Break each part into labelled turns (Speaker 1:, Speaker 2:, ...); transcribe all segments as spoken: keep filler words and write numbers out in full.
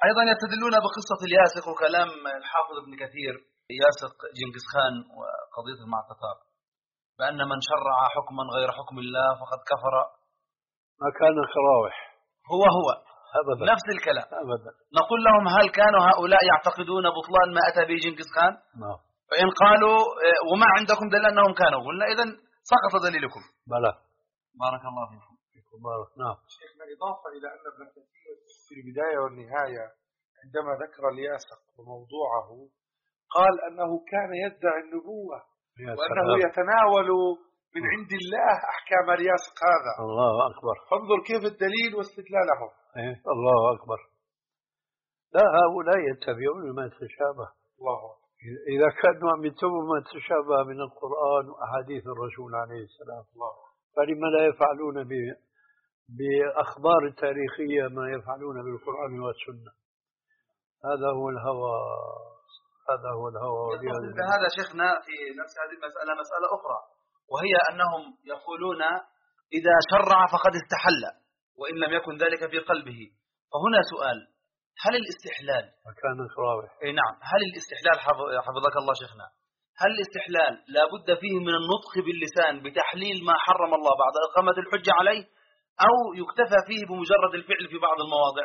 Speaker 1: أيضا يستدلون بقصة الياسق وكلام الحافظ ابن كثير ياسق جنكيز خان وقضيته مع التتار، بأن من شرع حكما غير حكم الله فقد كفر.
Speaker 2: ما كان خراوح،
Speaker 1: هو هو
Speaker 2: أبدا.
Speaker 1: نفس الكلام
Speaker 2: أبدا.
Speaker 1: نقول لهم هل كانوا هؤلاء يعتقدون بطلان ما أتى به جنكيز خان؟
Speaker 2: نعم.
Speaker 1: فإن قالوا وما عندكم دليل أنهم كانوا، قلنا إذن سقط دليلكم.
Speaker 2: بلى.
Speaker 1: بارك الله فيكم.
Speaker 2: بارك. نعم.
Speaker 3: شيخنا إضافة إلى أن ابن كثير في البداية والنهاية عندما ذكر الياسق وموضوعه قال أنه كان يدعي النبوة وأنه يتناول من عند الله أحكام الياسق هذا.
Speaker 2: الله أكبر.
Speaker 3: فانظر كيف الدليل واستدلالهم.
Speaker 2: إيه الله أكبر. لا، هؤلاء يتبعون ما تشابه.
Speaker 3: الله.
Speaker 2: إذا كانوا عم يتبعوا ما تشابه من القرآن وأحاديث الرسول عليه السلام، الله، فلما لا يفعلون بأخبار التاريخية ما يفعلون بالقرآن والسنة؟ هذا هو الهوى، هذا هو الهوى.
Speaker 1: هذا شيخنا في نفس هذه المسألة مسألة أخرى، وهي أنهم يقولون إذا شرع فقد استحل وإن لم يكن ذلك في قلبه. فهنا سؤال، هل الاستحلال
Speaker 2: كان خراوح؟
Speaker 1: اي نعم، هل الاستحلال حفظك الله شيخنا، هل الاستحلال لا بد فيه من النطق باللسان بتحليل ما حرم الله بعد إقامة الحجة عليه، أو يكتفى فيه بمجرد الفعل في بعض المواضع؟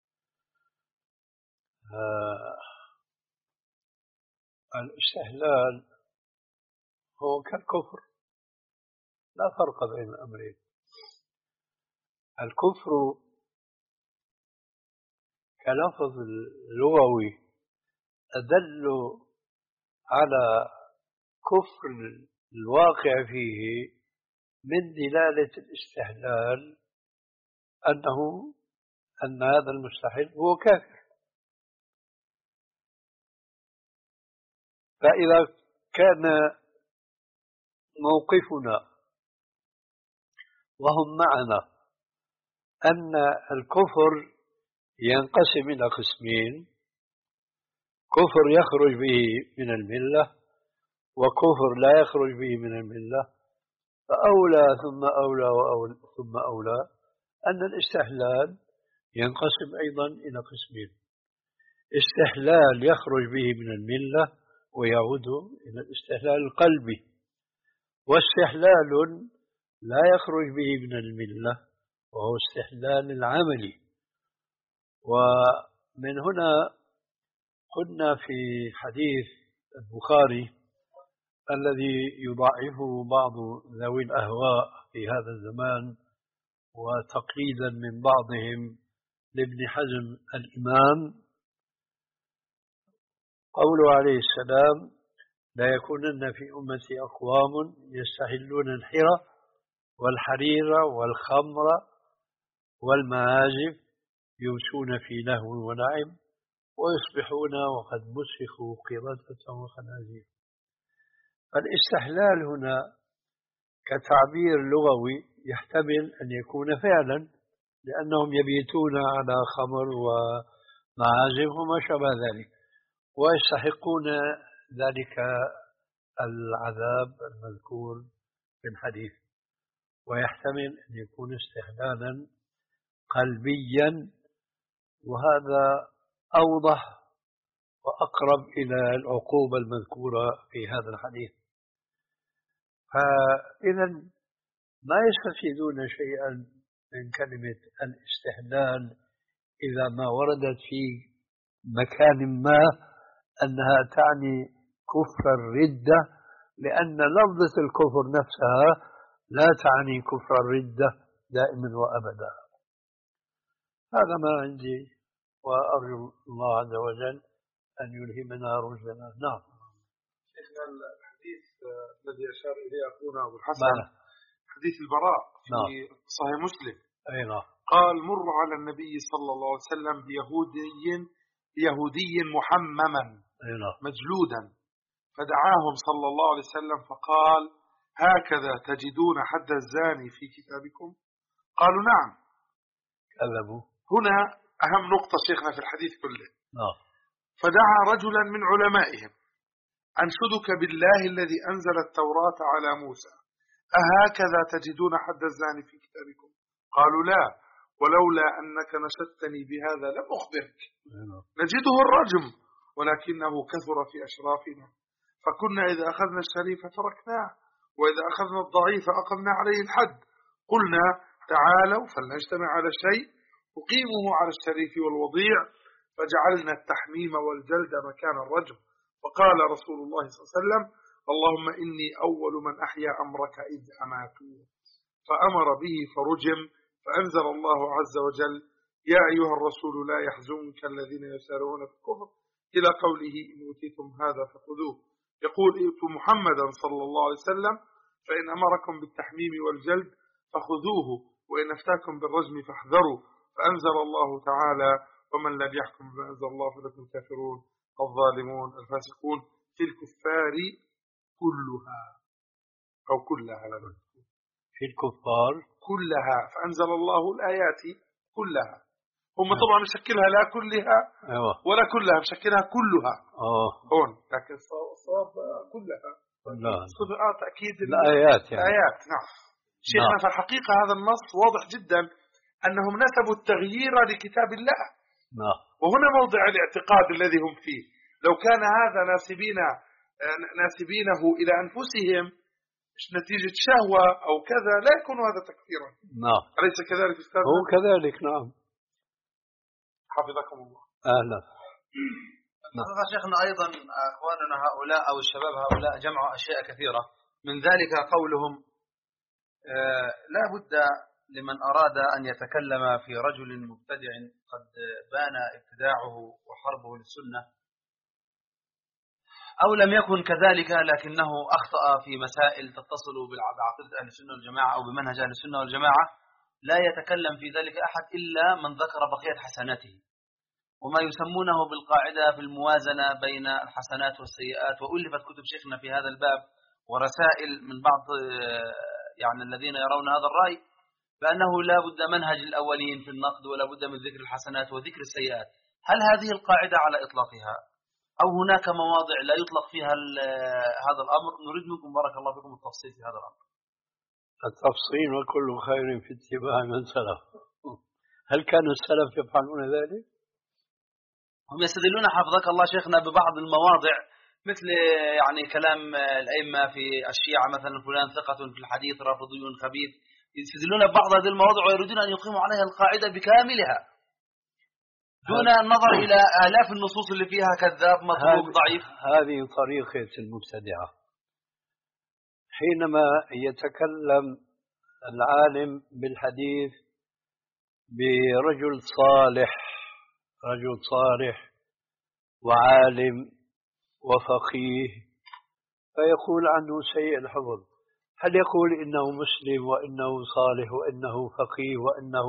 Speaker 2: آه الاستحلال هو كالكفر، لا فرق بين الأمرين. الكفر كلفظ لغوي أدل على كفر الواقع فيه من دلالة الاستحلال أنه أن هذا المستحل هو كافر. فإذا كان موقفنا وهم معنا أن الكفر ينقسم إلى قسمين: كفر يخرج به من الملة وكفر لا يخرج به من الملة، فأولى ثم أولى وأولى ثم أولى أن الاستحلال ينقسم أيضا إلى قسمين: استحلال يخرج به من الملة ويعود إلى الاستحلال القلبي، واستحلال لا يخرج به من الملة وهو استحلال العملي. ومن هنا قلنا في حديث البخاري الذي يضعفه بعض ذوي الأهواء في هذا الزمان وتقليدا من بعضهم لابن حزم الإمام، قوله عليه السلام: لا يكونن في أمتي أقوام يستحلون الحرى والحرير والخمر والمعازف يمشون في لهو ولعب ويصبحون وقد مسخوا قردة وخنازير. فالاستحلال هنا كتعبير لغوي يحتمل أن يكون فعلا، لأنهم يبيتون على خمر ومعازف وما شابه ذلك ويستحقون ذلك العذاب المذكور في الحديث. ويحتمل أن يكون استحلالا قلبيا، وهذا أوضح وأقرب إلى العقوبة المذكورة في هذا الحديث. فإذا ما يستفيدون شيئا من كلمة الاستحلال إذا ما وردت في مكان ما أنها تعني كفر الردة، لأن لفظة الكفر نفسها لا تعني كفر الردة دائما وأبدا. هذا ما عندي، وأرجو الله عز وجل أن يلهمنا رشدنا. نعم.
Speaker 3: شيخنا الحديث الذي أشار إليه أخونا أبو الحسن حديث البراء في نعم. صحيح مسلم.
Speaker 2: أي نعم.
Speaker 3: قال: مر على النبي صلى الله عليه وسلم بيهودي يهودي محمما
Speaker 2: نعم.
Speaker 3: مجلودا، فدعاهم صلى الله عليه وسلم فقال: هكذا تجدون حد الزاني في كتابكم؟ قالوا: نعم.
Speaker 2: كذبوا.
Speaker 3: هنا أهم نقطة شيخنا في الحديث كله.
Speaker 2: نعم.
Speaker 3: فدعا رجلا من علمائهم: أنشدك بالله الذي أنزل التوراة على موسى، أهكذا تجدون حد الزاني في كتابكم؟ قالوا: لا، ولولا أنك نشدتني بهذا لم أخبرك. نجده الرجم ولكنه كثر في أشرافنا، فكنا إذا أخذنا الشريف تركناه، وإذا أخذنا الضعيف أقمنا عليه الحد. قلنا تعالوا فلنجتمع على شيء أقيمه على الشريف والوضيع، فجعلنا التحميم والجلد مكان الرجم. فقال رسول الله صلى الله عليه وسلم اللهم إني أول من أحيا أمرك إذ أماتوه، فأمر به فرجم. فأنزل الله عز وجل يا أيها الرسول لا يحزنك الذين يسارعون في الكفر إلى قوله إن أوتيتم هذا فخذوه. يقول ائتوا محمدا صلى الله عليه وسلم فإن أمركم بالتحميم والجلد فخذوه، وإن أفتاكم بالرجم فاحذروا. فأنزل الله تعالى ومن لم يحكم بما أنزل الله فلكم الكافرون الظالمون الفاسقون في الكفار كلها أو كلها
Speaker 2: في الكفار
Speaker 3: كلها. فأنزل الله الآيات كلها. هم طبعا مشكلها لا كلها ولا كلها، مشكلها كلها
Speaker 2: أوه.
Speaker 3: هون لكن الصواب كلها
Speaker 2: لا
Speaker 3: تأكيد
Speaker 2: الآيات يعني.
Speaker 3: الآيات نعم شيخنا. في الحقيقة هذا النص واضح جدا أنهم نسبوا التغيير لكتاب الله
Speaker 2: نعم.
Speaker 3: وهنا موضع الاعتقاد الذي هم فيه. لو كان هذا ناسبين ناسبينه إلى أنفسهم نتيجة شهوة أو كذا لا يكون هذا تكفيرا.
Speaker 2: نعم
Speaker 3: أليس كذلك أستاذ؟
Speaker 2: هو كذلك نعم.
Speaker 3: حفظكم الله.
Speaker 2: أهلا.
Speaker 1: هذا شيخنا أيضا أخواننا هؤلاء أو الشباب هؤلاء جمعوا أشياء كثيرة، من ذلك قولهم آه لا بد لمن أراد أن يتكلم في رجل مبتدع قد بان ابتداعه وحربه للسنة أو لم يكن كذلك لكنه أخطأ في مسائل تتصل بعقيدة أهل السنة والجماعة أو بمنهج أهل السنة والجماعة، لا يتكلم في ذلك أحد إلا من ذكر بقية حسناته، وما يسمونه بالقاعدة في الموازنة بين الحسنات والسيئات. وألفت كتب شيخنا في هذا الباب ورسائل من بعض يعني الذين يرون هذا الرأي بأنه لا بد منهج الأولين في النقد ولا بد من ذكر الحسنات وذكر السيئات. هل هذه القاعدة على إطلاقها أو هناك مواضع لا يطلق فيها هذا الأمر؟ نريد منكم بارك الله فيكم التفصيل في هذا الأمر.
Speaker 2: التفصيل وكل خير في اتباع من سلف. هل كان السلف يفعلون ذلك؟
Speaker 1: هم يستدلون حفظك الله شيخنا ببعض المواضع مثل يعني كلام الأئمة في الشيعة مثلا فلان ثقة في الحديث رافضي خبيث، يستدلون ببعض هذه المواضع ويريدون أن يقيموا عليها القاعدة بكاملها دون النظر إلى آلاف النصوص اللي فيها كذاب مطلوب ضعيف.
Speaker 2: هذه طريقة المبتدعة. حينما يتكلم العالم بالحديث برجل صالح، رجل صالح وعالم وفقيه، فيقول عنه سيء الحفظ، هل يقول إنه مسلم وإنه صالح وإنه فقيه وإنه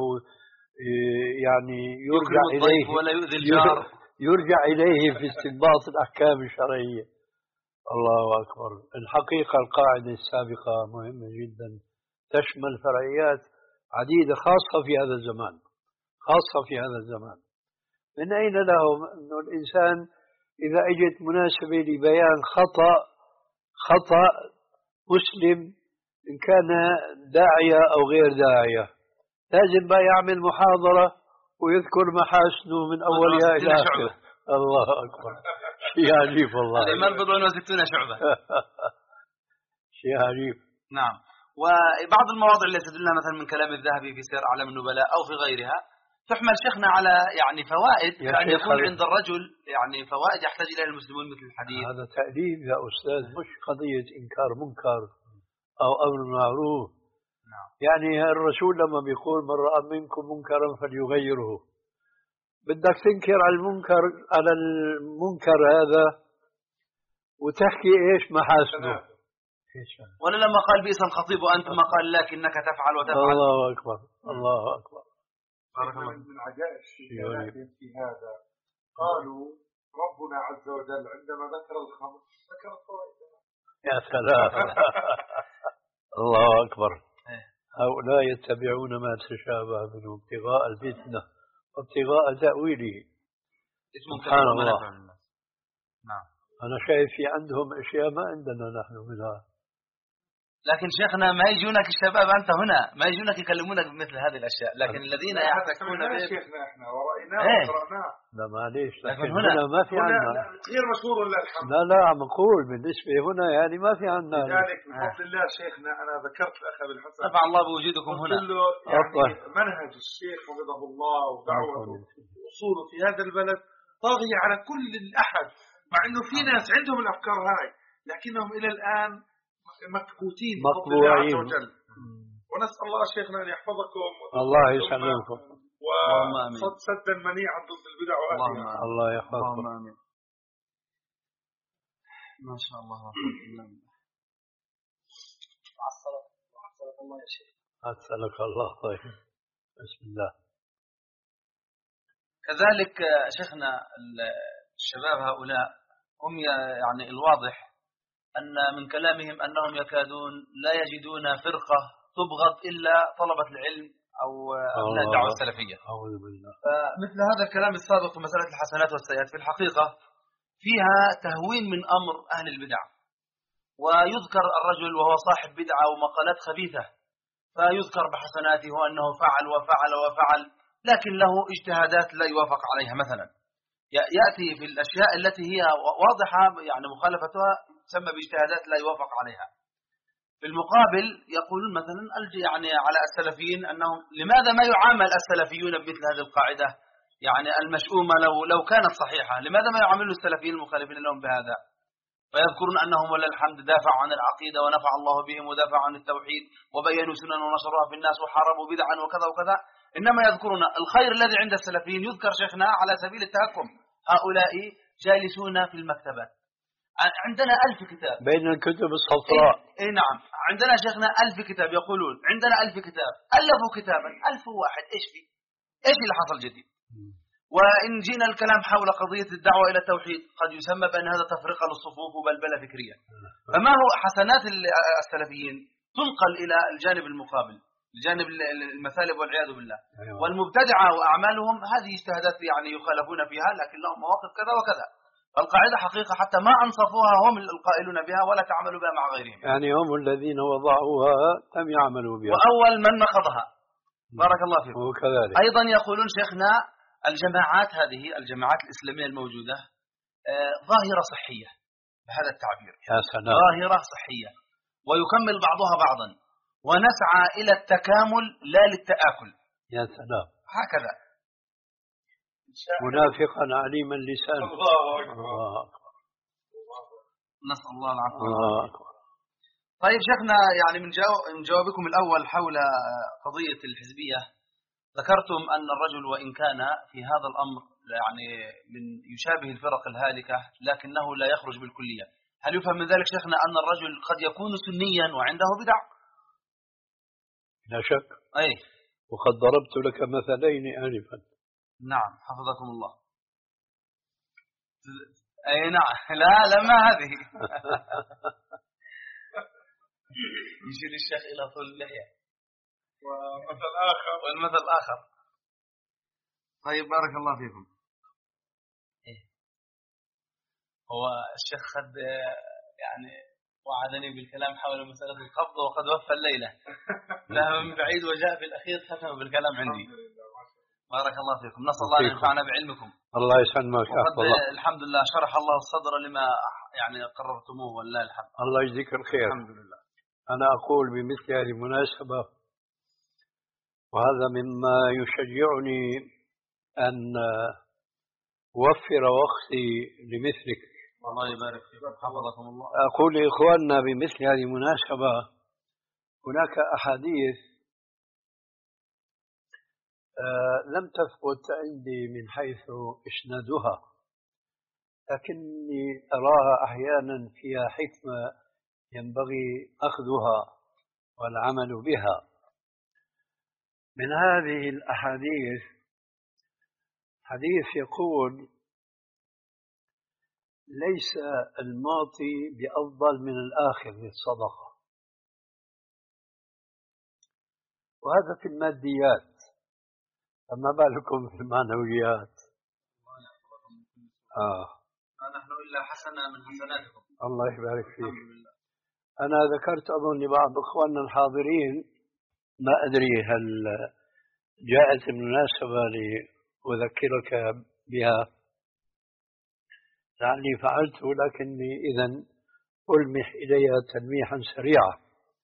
Speaker 2: يعني يرجع إليه
Speaker 1: ولا يؤذي الجار،
Speaker 2: يرجع إليه في استنباط الأحكام الشرعية؟ الله أكبر. الحقيقة القاعدة السابقة مهمة جدا تشمل فرعيات عديدة خاصة في هذا الزمان، خاصة في هذا الزمان. من أين لهم أن الإنسان إذا أجت مناسبة لبيان خطأ خطأ مسلم إن كان داعية أو غير داعية لازم بقى يعمل محاضرة ويذكر محاسنه من أولها إلى آخره؟ الله أكبر، شيء عجيب والله.
Speaker 1: الإمام بضع وستون شعبة.
Speaker 2: شيء عجيب.
Speaker 1: نعم. وبعض المواضع اللي تدلنا مثلا من كلام الذهبي في سير أعلام النبلاء أو في غيرها تحمل شيخنا على يعني فوائد كأن يكون عند الرجل يعني فوائد يحتاج إليها المسلمون مثل الحديث.
Speaker 2: هذا تأديب يا أستاذ، مش قضية إنكار منكر أو أمر معروف.
Speaker 1: نعم.
Speaker 2: يعني الرسول لما بيقول من رأى منكم منكرا فليغيره، بدك تنكر على المنكر على المنكر هذا وتحكي إيش محاسنه.
Speaker 1: ولا لما قال بئس الخطيب وأنت ما قال لكنك تفعل وتفعل.
Speaker 2: الله أكبر الله أكبر.
Speaker 3: من عجائب الشيء في هذا قالوا ربنا عز وجل عندما ذكر الخمر ذكر الفوائد.
Speaker 2: يا سلام. الله أكبر. هؤلاء يتبعون ما تشابه منه ابتغاء الفتنة وابتغاء تأويله. سبحان الله.
Speaker 1: نعم.
Speaker 2: أنا شايف في عندهم أشياء ما عندنا نحن منها.
Speaker 1: لكن شيخنا ما يجونك الشباب أنت هنا ما يجونك يكلمونك بمثل هذه الأشياء، لكن الذين يحتكون به
Speaker 3: شيخنا إحنا ورأيناه
Speaker 1: ايه؟
Speaker 3: وقرأناه.
Speaker 2: لا معليش، لكن
Speaker 1: لكن هنا,
Speaker 2: هنا ما في عنا
Speaker 3: غير مشهور ولا الحمد.
Speaker 2: لا لا مقول بالنسبة هنا يعني ما في عنا.
Speaker 3: لذلك بفضل الله شيخنا أنا ذكرت الأخ بالحسن
Speaker 1: نفع الله بوجودكم هنا.
Speaker 3: قلت له يعني منهج الشيخ حفظه الله ودعوته وأصوله في هذا البلد طاغية على كل الأحد، مع إنه في ناس عندهم الأفكار هاي لكنهم إلى الآن مكبوتين بفضل الله عز وجل. ونسأل الله شيخنا أن يحفظكم
Speaker 2: الله يسلمكم
Speaker 3: وصدا منيعا ضد البدع وأهلها.
Speaker 2: الله يحفظكم.
Speaker 1: ما شاء الله. عسلك الله يا شيخ.
Speaker 2: عسلك الله. طيب بسم الله.
Speaker 1: كذلك شيخنا الشباب هؤلاء هم يعني الواضح أن من كلامهم أنهم يكادون لا يجدون فرقة تبغض إلا طلبة العلم أو أبناء الدعوة السلفية.
Speaker 2: أعوذ بالله.
Speaker 1: فمثل هذا الكلام السابق في مسألة الحسنات والسيئات في الحقيقة فيها تهوين من أمر أهل البدع، ويذكر الرجل وهو صاحب بدعة ومقالات خبيثة فيذكر بحسناته وأنه فعل وفعل وفعل، لكن له اجتهادات لا يوافق عليها. مثلا يأتي في الأشياء التي هي واضحة يعني مخالفتها تسمى باجتهادات لا يوافق عليها. في المقابل يقولون مثلا يعني على السلفيين أنهم لماذا ما يعامل السلفيون بمثل هذه القاعدة يعني المشؤومة لو لو كانت صحيحة، لماذا ما يعاملوا السلفيين المخالفين لهم بهذا؟ فيذكرون أنهم ولله الحمد دافعوا عن العقيدة ونفع الله بهم ودافعوا عن التوحيد وبينوا سنن ونشروها في الناس وحاربوا بدعا وكذا وكذا، إنما يذكرون الخير الذي عند السلفيين يذكر شيخنا على سبيل التهكم. هؤلاء جالسون في المكتبات عندنا ألف كتاب
Speaker 2: بين الكتب الصفراء.
Speaker 1: إيه, إيه نعم عندنا شيخنا ألف كتاب، يقولون عندنا ألف كتاب ألفوا كتابا ألف واحد إيش في إيش اللي حصل جديد؟ وإن جينا الكلام حول قضية الدعوة إلى التوحيد قد يسمى بأن هذا تفرقة للصفوف وبلبلة فكرية. فما هو حسنات السلفيين تنقل إلى الجانب المقابل الجانب المثالب والعياذ بالله. والمبتدعة وأعمالهم هذه اجتهادات يعني يخالفون فيها لكن لهم مواقف كذا وكذا. فالقاعدة حقيقة حتى ما أنصفوها هم القائلون بها ولا تعملوا بها مع غيرهم،
Speaker 2: يعني هم الذين وضعوها لم يعملوا بها
Speaker 1: وأول من نقضها. بارك الله فيكم.
Speaker 2: وكذلك
Speaker 1: أيضا يقولون شيخنا الجماعات هذه الجماعات الإسلامية الموجودة ظاهرة صحية بهذا التعبير.
Speaker 2: يا سلام.
Speaker 1: ظاهرة صحية ويكمل بعضها بعضا ونسعى إلى التكامل لا للتآكل.
Speaker 2: يا سلام.
Speaker 1: هكذا
Speaker 2: منافقا عليم اللسان.
Speaker 3: الله أكبر.
Speaker 1: نسأل الله العافية.
Speaker 2: الله أكبر.
Speaker 1: طيب شيخنا يعني من من جوابكم الأول حول قضية الحزبية ذكرتم أن الرجل وإن كان في هذا الأمر يعني من يشابه الفرق الهالكة لكنه لا يخرج بالكلية. هل يفهم من ذلك شيخنا أن الرجل قد يكون سنيا وعنده بدع؟
Speaker 2: لا شك.
Speaker 1: أي.
Speaker 2: وقد ضربت لك مثلين آنفا.
Speaker 1: نعم حفظكم الله. أي نعم لا لما هذه يشير الشيخ إلى طول اللحية
Speaker 3: ومثل آخر
Speaker 1: والمثل الآخر. طيب بارك الله فيكم. إيه. هو الشيخ قد يعني وعدني بالكلام حول مسألة القبض وقد وفى الليلة ذهب من بعيد وجاء في الأخير ختم بالكلام عندي. بارك الله فيكم. نسأل الله أن ينفعنا بعلمكم.
Speaker 2: الله يسلمك.
Speaker 1: الحمد لله شرح الله الصدر لما يعني قررتموه والله الحمد.
Speaker 2: الله يجزيك الخير.
Speaker 1: الحمد لله.
Speaker 2: أنا أقول بمثل هذه المناسبة وهذا مما يشجعني أن أوفر وقتي لمثلك.
Speaker 1: الله يبارك فيك. حفظكم الله.
Speaker 2: أقول لإخواننا بمثل هذه المناسبة هناك أحاديث آه لم تثبت عندي من حيث إسنادها لكني أراها أحيانا فيها حكمة ينبغي أخذها والعمل بها. من هذه الأحاديث حديث يقول ليس المعطي بأفضل من الآخذ للصدقة، وهذا في الماديات، فما بالكم في المعنويات. آه.
Speaker 1: ما نحن إلا حسنة من حسناتكم.
Speaker 2: الله يبارك فيك. أنا ذكرت أظن لبعض إخواننا الحاضرين، ما أدري هل جاءت المناسبة لأذكرك بها، لعلي فعلت، لكني إذن ألمح إلي تلميحا سريعا.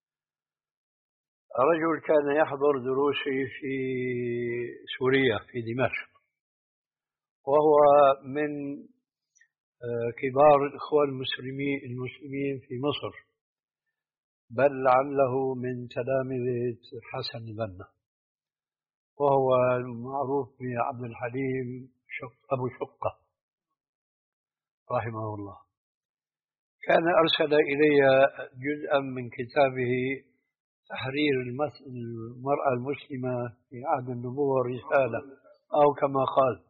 Speaker 2: رجل كان يحضر دروسي في سوريا في دمشق، وهو من كبار الإخوان المسلمين المسلمين في مصر، بل لعله من تلامذة حسن البنا، وهو المعروف بعبد الحليم شق أبو شقة رحمه الله. كان أرسل إلي جزءا من كتابه تحرير المرأة المسلمة في عهد النبوة رسالة، أو كما قال،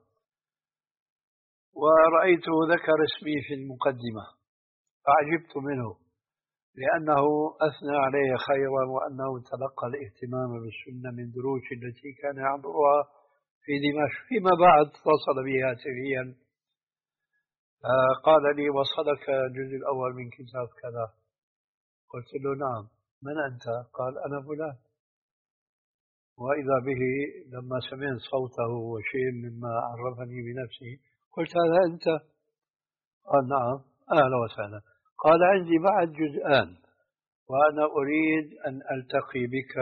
Speaker 2: ورأيته ذكر اسمي في المقدمة فعجبت منه، لأنه أثنى علي خيرا وأنه تلقى الاهتمام بالسنة من دروس التي كان يحضرها في دمشق. فيما بعد اتصل بي هاتفيا قال لي: وصلك الجزء الأول من كتاب كذا؟ قلت له: نعم. من أنت؟ قال: أنا فلان. وإذا به لما سمعت صوته وشيء مما عرفني بنفسه قلت: هذا أنت؟ قال: نعم. أهلا وسهلا. قال: عندي بعد جزءان وأنا أريد أن ألتقي بك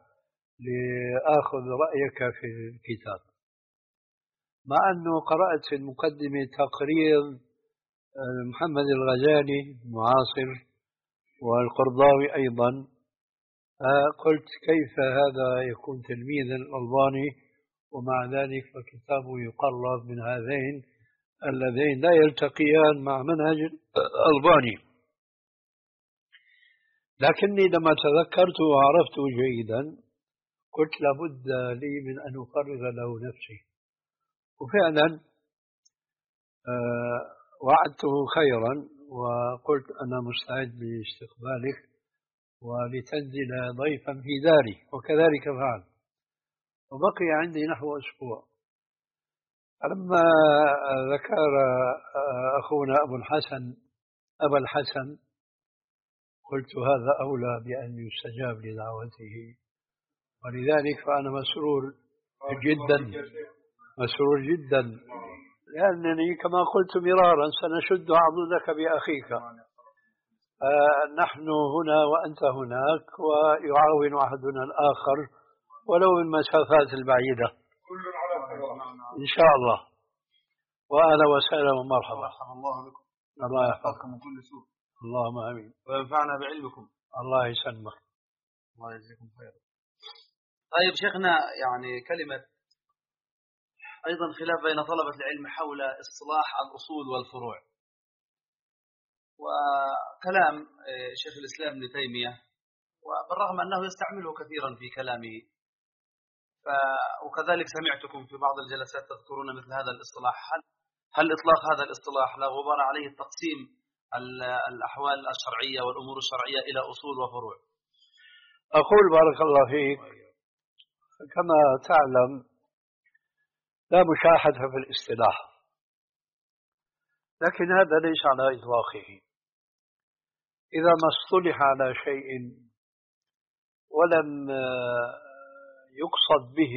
Speaker 2: لآخذ رأيك في الكتاب، مع أنه قرأت في المقدمة تقرير محمد الغزالي معاصر والقرضاوي أيضا. قلت: كيف هذا يكون تلميذا الألباني ومع ذلك فكتابه يقرب من هذين اللذين لا يلتقيان مع منهج الألباني؟ لكني لما تذكرته وعرفته جيدا قلت: لابد لي من أن أفرغ له نفسي. وفعلا وعدته خيرا وقلت: أنا مستعد لاستقبالك ولتنزل ضيفا في داري، وكذلك فعل. وبقي عندي نحو أسبوع. لما ذكر أخونا أبو الحسن أبا الحسن قلت: هذا أولى بأن يستجاب لدعوته، ولذلك فأنا مسرور جدا مسرور جدا، لأنني كما قلت مرارا سنشد عضدك بأخيك. آه نحن هنا وأنت هناك، ويعاون أحدنا الآخر ولو المسافات البعيدة إن شاء الله. وأهلا وسهلا ومرحبا.
Speaker 1: الله بكم.
Speaker 2: الله يحفظكم
Speaker 1: من كل سوء.
Speaker 2: اللهم آمين.
Speaker 1: وينفعنا بعلمكم.
Speaker 2: الله يسلمك.
Speaker 1: الله يجزيكم خيرا. طيب شيخنا، يعني كلمة أيضا خلاف بين طلبة العلم حول اصطلاح الأصول والفروع، وكلام شيخ الإسلام ابن تيمية، وبالرغم أنه يستعمله كثيرا في كلامه، وكذلك سمعتكم في بعض الجلسات تذكرون مثل هذا الاصطلاح. هل, هل إطلاق هذا الاصطلاح لا غبار عليه التقسيم الأحوال الشرعية والأمور الشرعية إلى أصول وفروع؟
Speaker 2: أقول بارك الله فيك، كما تعلم لا مشاحة في الاصطلاح، لكن هذا ليس على إطلاقه. إذا ما اصطلح على شيء ولم يقصد به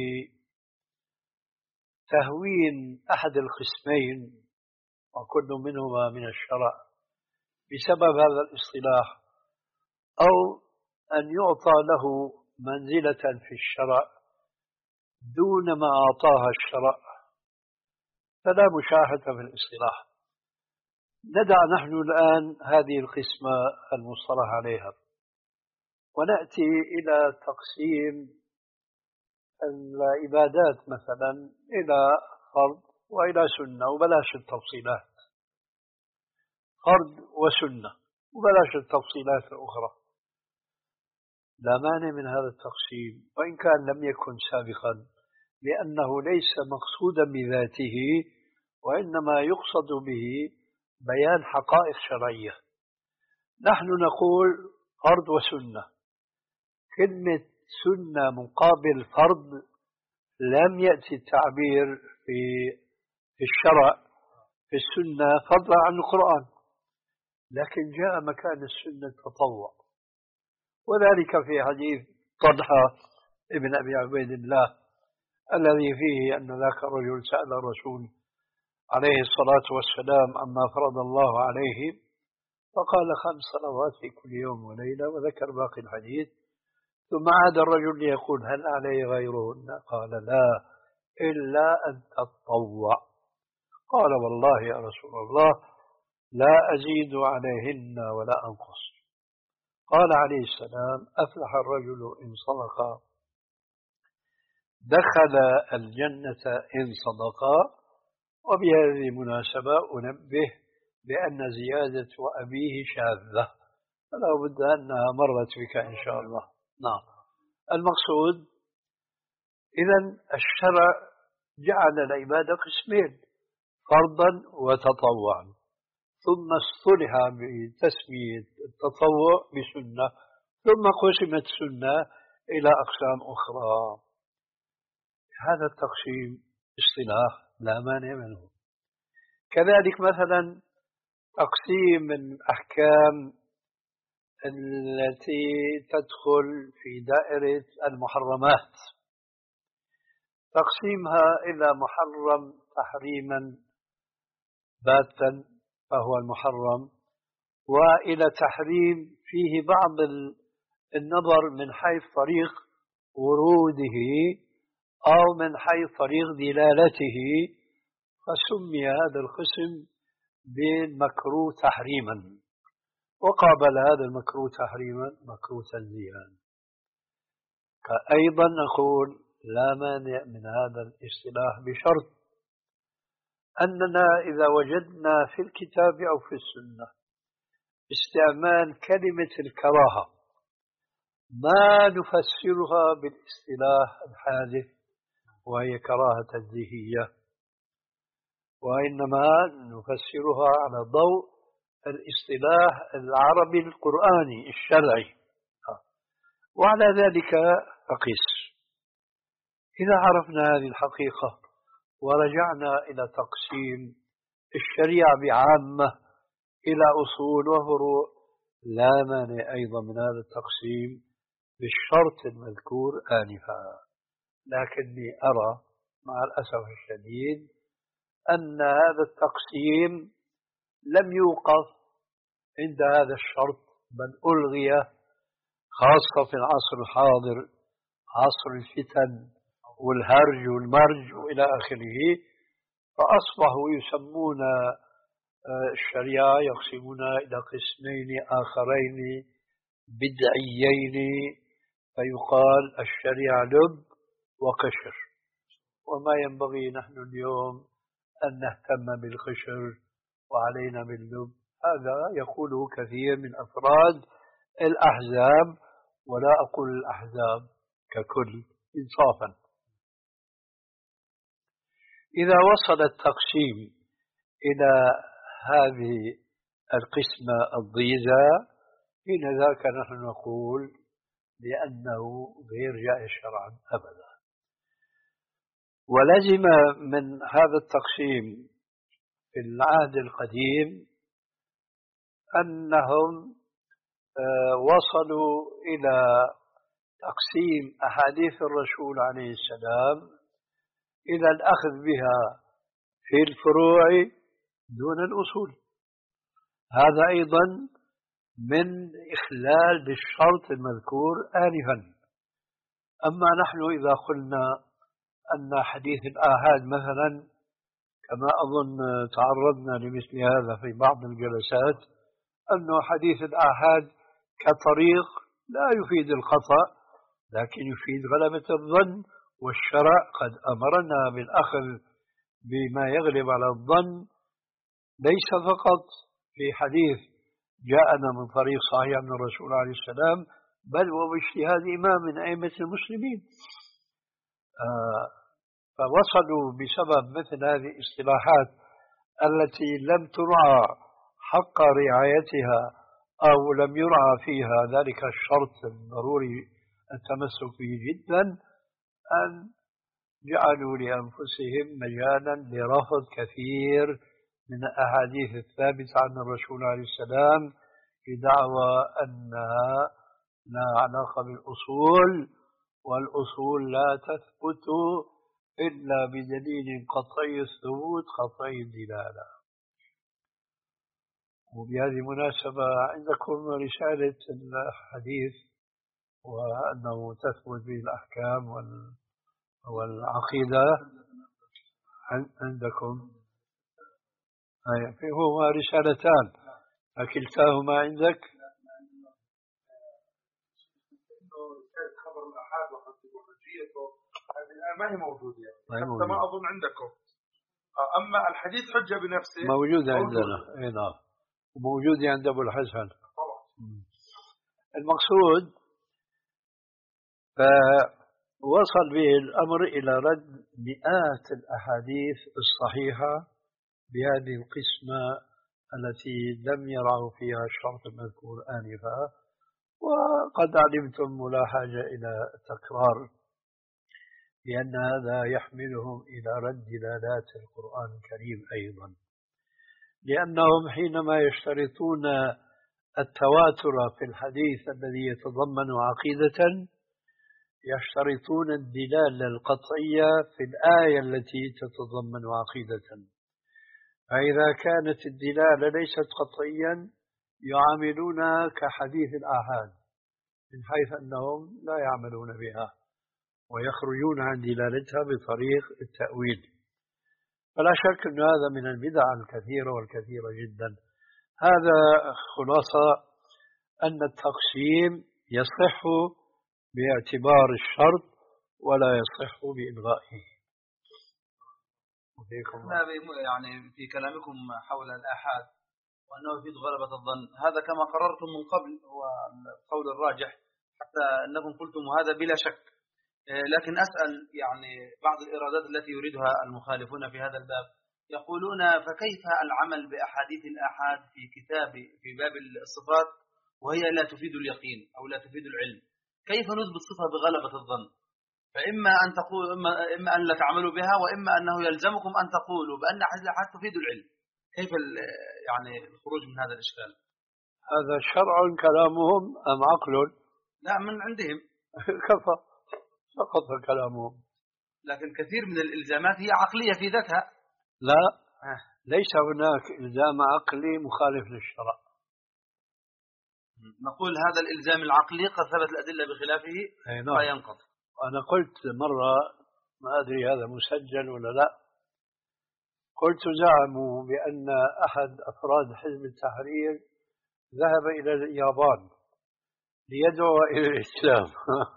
Speaker 2: تهوين أحد القسمين وكل منهما من الشرع بسبب هذا الاصطلاح، أو أن يعطى له منزلة في الشرع دون ما أعطاها الشرع، فلا مشاحة في الاصطلاح. ندع نحن الآن هذه القسمة المصطلح عليها ونأتي إلى تقسيم العبادات مثلا إلى فرض وإلى سنة، وبلاش التفصيلات، فرض وسنة وبلاش التفصيلات الأخرى. لا مانع من هذا التقسيم وإن كان لم يكن سابقا، لأنه ليس مقصودا بذاته، وإنما يقصد به بيان حقائق شرعية. نحن نقول فرض وسنة. كلمة سنة مقابل فرض لم يأتي التعبير في في الشرع في السنة فضلا عن القرآن، لكن جاء مكان السنة التطوع. وذلك في حديث طلحة ابن أبي عبيد الله الذي فيه أن ذاك الرجل سأل الرسول عليه الصلاة والسلام عما فرض الله عليه فقال خمس صلوات في كل يوم وليلة، وذكر باقي الحديث. ثم عاد الرجل ليقول هل علي غيرهن؟ قال لا إلا أن تتطوع. قال والله يا رسول الله لا أزيد عليهن ولا أنقص. قال عليه السلام أفلح الرجل إن صدق، دخل الجنة إن صدقا. وبهذه المناسبة أنبه بأن زيادة وأبيه شاذة، فلا بد أنها مرت بك إن شاء الله. نعم. المقصود إذن الشرع جعل العبادة قسمين، فرضا وتطوعا، ثم اصطلح بتسمية التطوع بسنة، ثم قسمت سنة إلى أقسام أخرى. هذا التقسيم اصطلاح لا مانع منه. كذلك مثلا تقسيم الأحكام التي تدخل في دائرة المحرمات، تقسيمها إلى محرم تحريما باتا فهو المحرم، وإلى تحريم فيه بعض النظر من حيث طريق وروده أو من حيث طريق دلالته، فسمي هذا القسم بالمكروه تحريما، وقابل هذا المكروه تحريما مكروه تنزيها. أيضا نقول لا مانع من هذا الاصطلاح بشرط أننا إذا وجدنا في الكتاب أو في السنة استعمال كلمة الكراهة ما نفسرها بالاصطلاح الحادث وهي كراهة تنزيهية، وإنما نفسرها على ضوء الاصطلاح العربي القرآني الشرعي. وعلى ذلك فقس. إذا عرفنا هذه الحقيقة ورجعنا إلى تقسيم الشريعة بعامة إلى أصول وفروع، لا مانع أيضا من هذا التقسيم بالشرط المذكور آنفا. لكني أرى مع الأسف الشديد أن هذا التقسيم لم يوقف عند هذا الشرط، بل ألغي خاصة في العصر الحاضر، عصر الفتن والهرج والمرج وإلى آخره، فأصبحوا يسمون الشريعة يقسمونها إلى قسمين آخرين بدعيين، فيقال الشريعة لب وقشر، وما ينبغي نحن اليوم أن نهتم بالقشر وعلينا باللب. هذا يقوله كثير من أفراد الأحزاب، ولا أقول الأحزاب ككل إنصافا. إذا وصل التقسيم إلى هذه القسمة الضيزة، حين ذاك نحن نقول لأنه غير جائز شرعا أبدا. ولزم من هذا التقسيم في العهد القديم أنهم وصلوا إلى تقسيم أحاديث الرسول عليه السلام إلى الأخذ بها في الفروع دون الأصول. هذا أيضا من إخلال بالشرط المذكور آنفا. أما نحن إذا قلنا أن حديث الآحاد مثلا، كما أظن تعرضنا لمثل هذا في بعض الجلسات، أنه حديث الآحاد كطريق لا يفيد الخطأ لكن يفيد غلبة الظن، والشرع قد أمرنا بالأخذ بما يغلب على الظن، ليس فقط في حديث جاءنا من طريق صحيح من الرسول عليه السلام، بل وباجتهاد إمام من أئمة المسلمين. آه فوصلوا بسبب مثل هذه الاصطلاحات التي لم ترعى حق رعايتها أو لم يرعى فيها ذلك الشرط الضروري التمسك به جدا، أن جعلوا لأنفسهم مجالا لرفض كثير من الأحاديث الثابتة عن الرسول عليه السلام بدعوى أنها لا علاقة بالأصول، والأصول لا تثبت إلا بدليل قطعي الثبوت قطعي الدلالة. وبهذه المناسبة عندكم رسالة الحديث وأنه تثبت به الأحكام والعقيدة عندكم، هما رسالتان فكلتاهما عندك؟
Speaker 3: خبر الأحاد وحجيته ما هي موجودة يعني. حتى ما أظن عندكم. أما الحديث حجة بنفسه
Speaker 2: موجودة عندنا. اي نعم، وموجودة عند أبو الحسن. المقصود فوصل به الأمر إلى رد مئات الأحاديث الصحيحة بهذه القسمة التي لم يرعوا فيها الشرط المذكور آنفا. وقد علمتم ولا حاجة إلى تكرار، لأن هذا يحملهم إلى رد دلالات القرآن الكريم أيضا، لأنهم حينما يشترطون التواتر في الحديث الذي يتضمن عقيدة يشترطون الدلالة القطعية في الآية التي تتضمن عقيدة. فإذا كانت الدلالة ليست قطعيا يعاملونها كحديث الآحاد من حيث أنهم لا يعملون بها ويخرجون عن دلالتها بطريق التأويل. فلا شك أن هذا من البدع الكثيرة والكثيرة جدا. هذا خلاصة أن التقسيم يصح باعتبار الشرط ولا يصح بإلغائه.
Speaker 1: يعني في كلامكم حول الآحاد وأنه يفيد غلبة الظن، هذا كما قررتم من قبل هو القول الراجح، حتى أنكم قلتم هذا بلا شك. لكن أسأل يعني بعض الإرادات التي يريدها المخالفون في هذا الباب، يقولون فكيف العمل بأحاديث الآحاد في كتاب في باب الصفات وهي لا تفيد اليقين أو لا تفيد العلم؟ كيف نثبت صفة بغلبة الظن؟ فإما أن تقول إما, إما أن لا تعملوا بها، وإما أنه يلزمكم أن تقولوا بأن أحاديث الآحاد تفيد العلم. كيف يعني الخروج من هذا الإشكال؟
Speaker 2: هذا شرع كلامهم أم عقل؟
Speaker 1: لا، من عندهم.
Speaker 2: كفى سقط كلامهم.
Speaker 1: لكن كثير من الإلزامات هي عقلية في ذاتها.
Speaker 2: لا، ليس هناك إلزام عقلي مخالف للشرع.
Speaker 1: نقول هذا الإلزام العقلي قد ثبت الأدلة بخلافه فينقض.
Speaker 2: أنا قلت مرة، ما أدري هذا مسجل ولا لا، قلت زعموا بأن أحد أفراد حزب التحرير ذهب إلى اليابان ليدعو إلى الإسلام.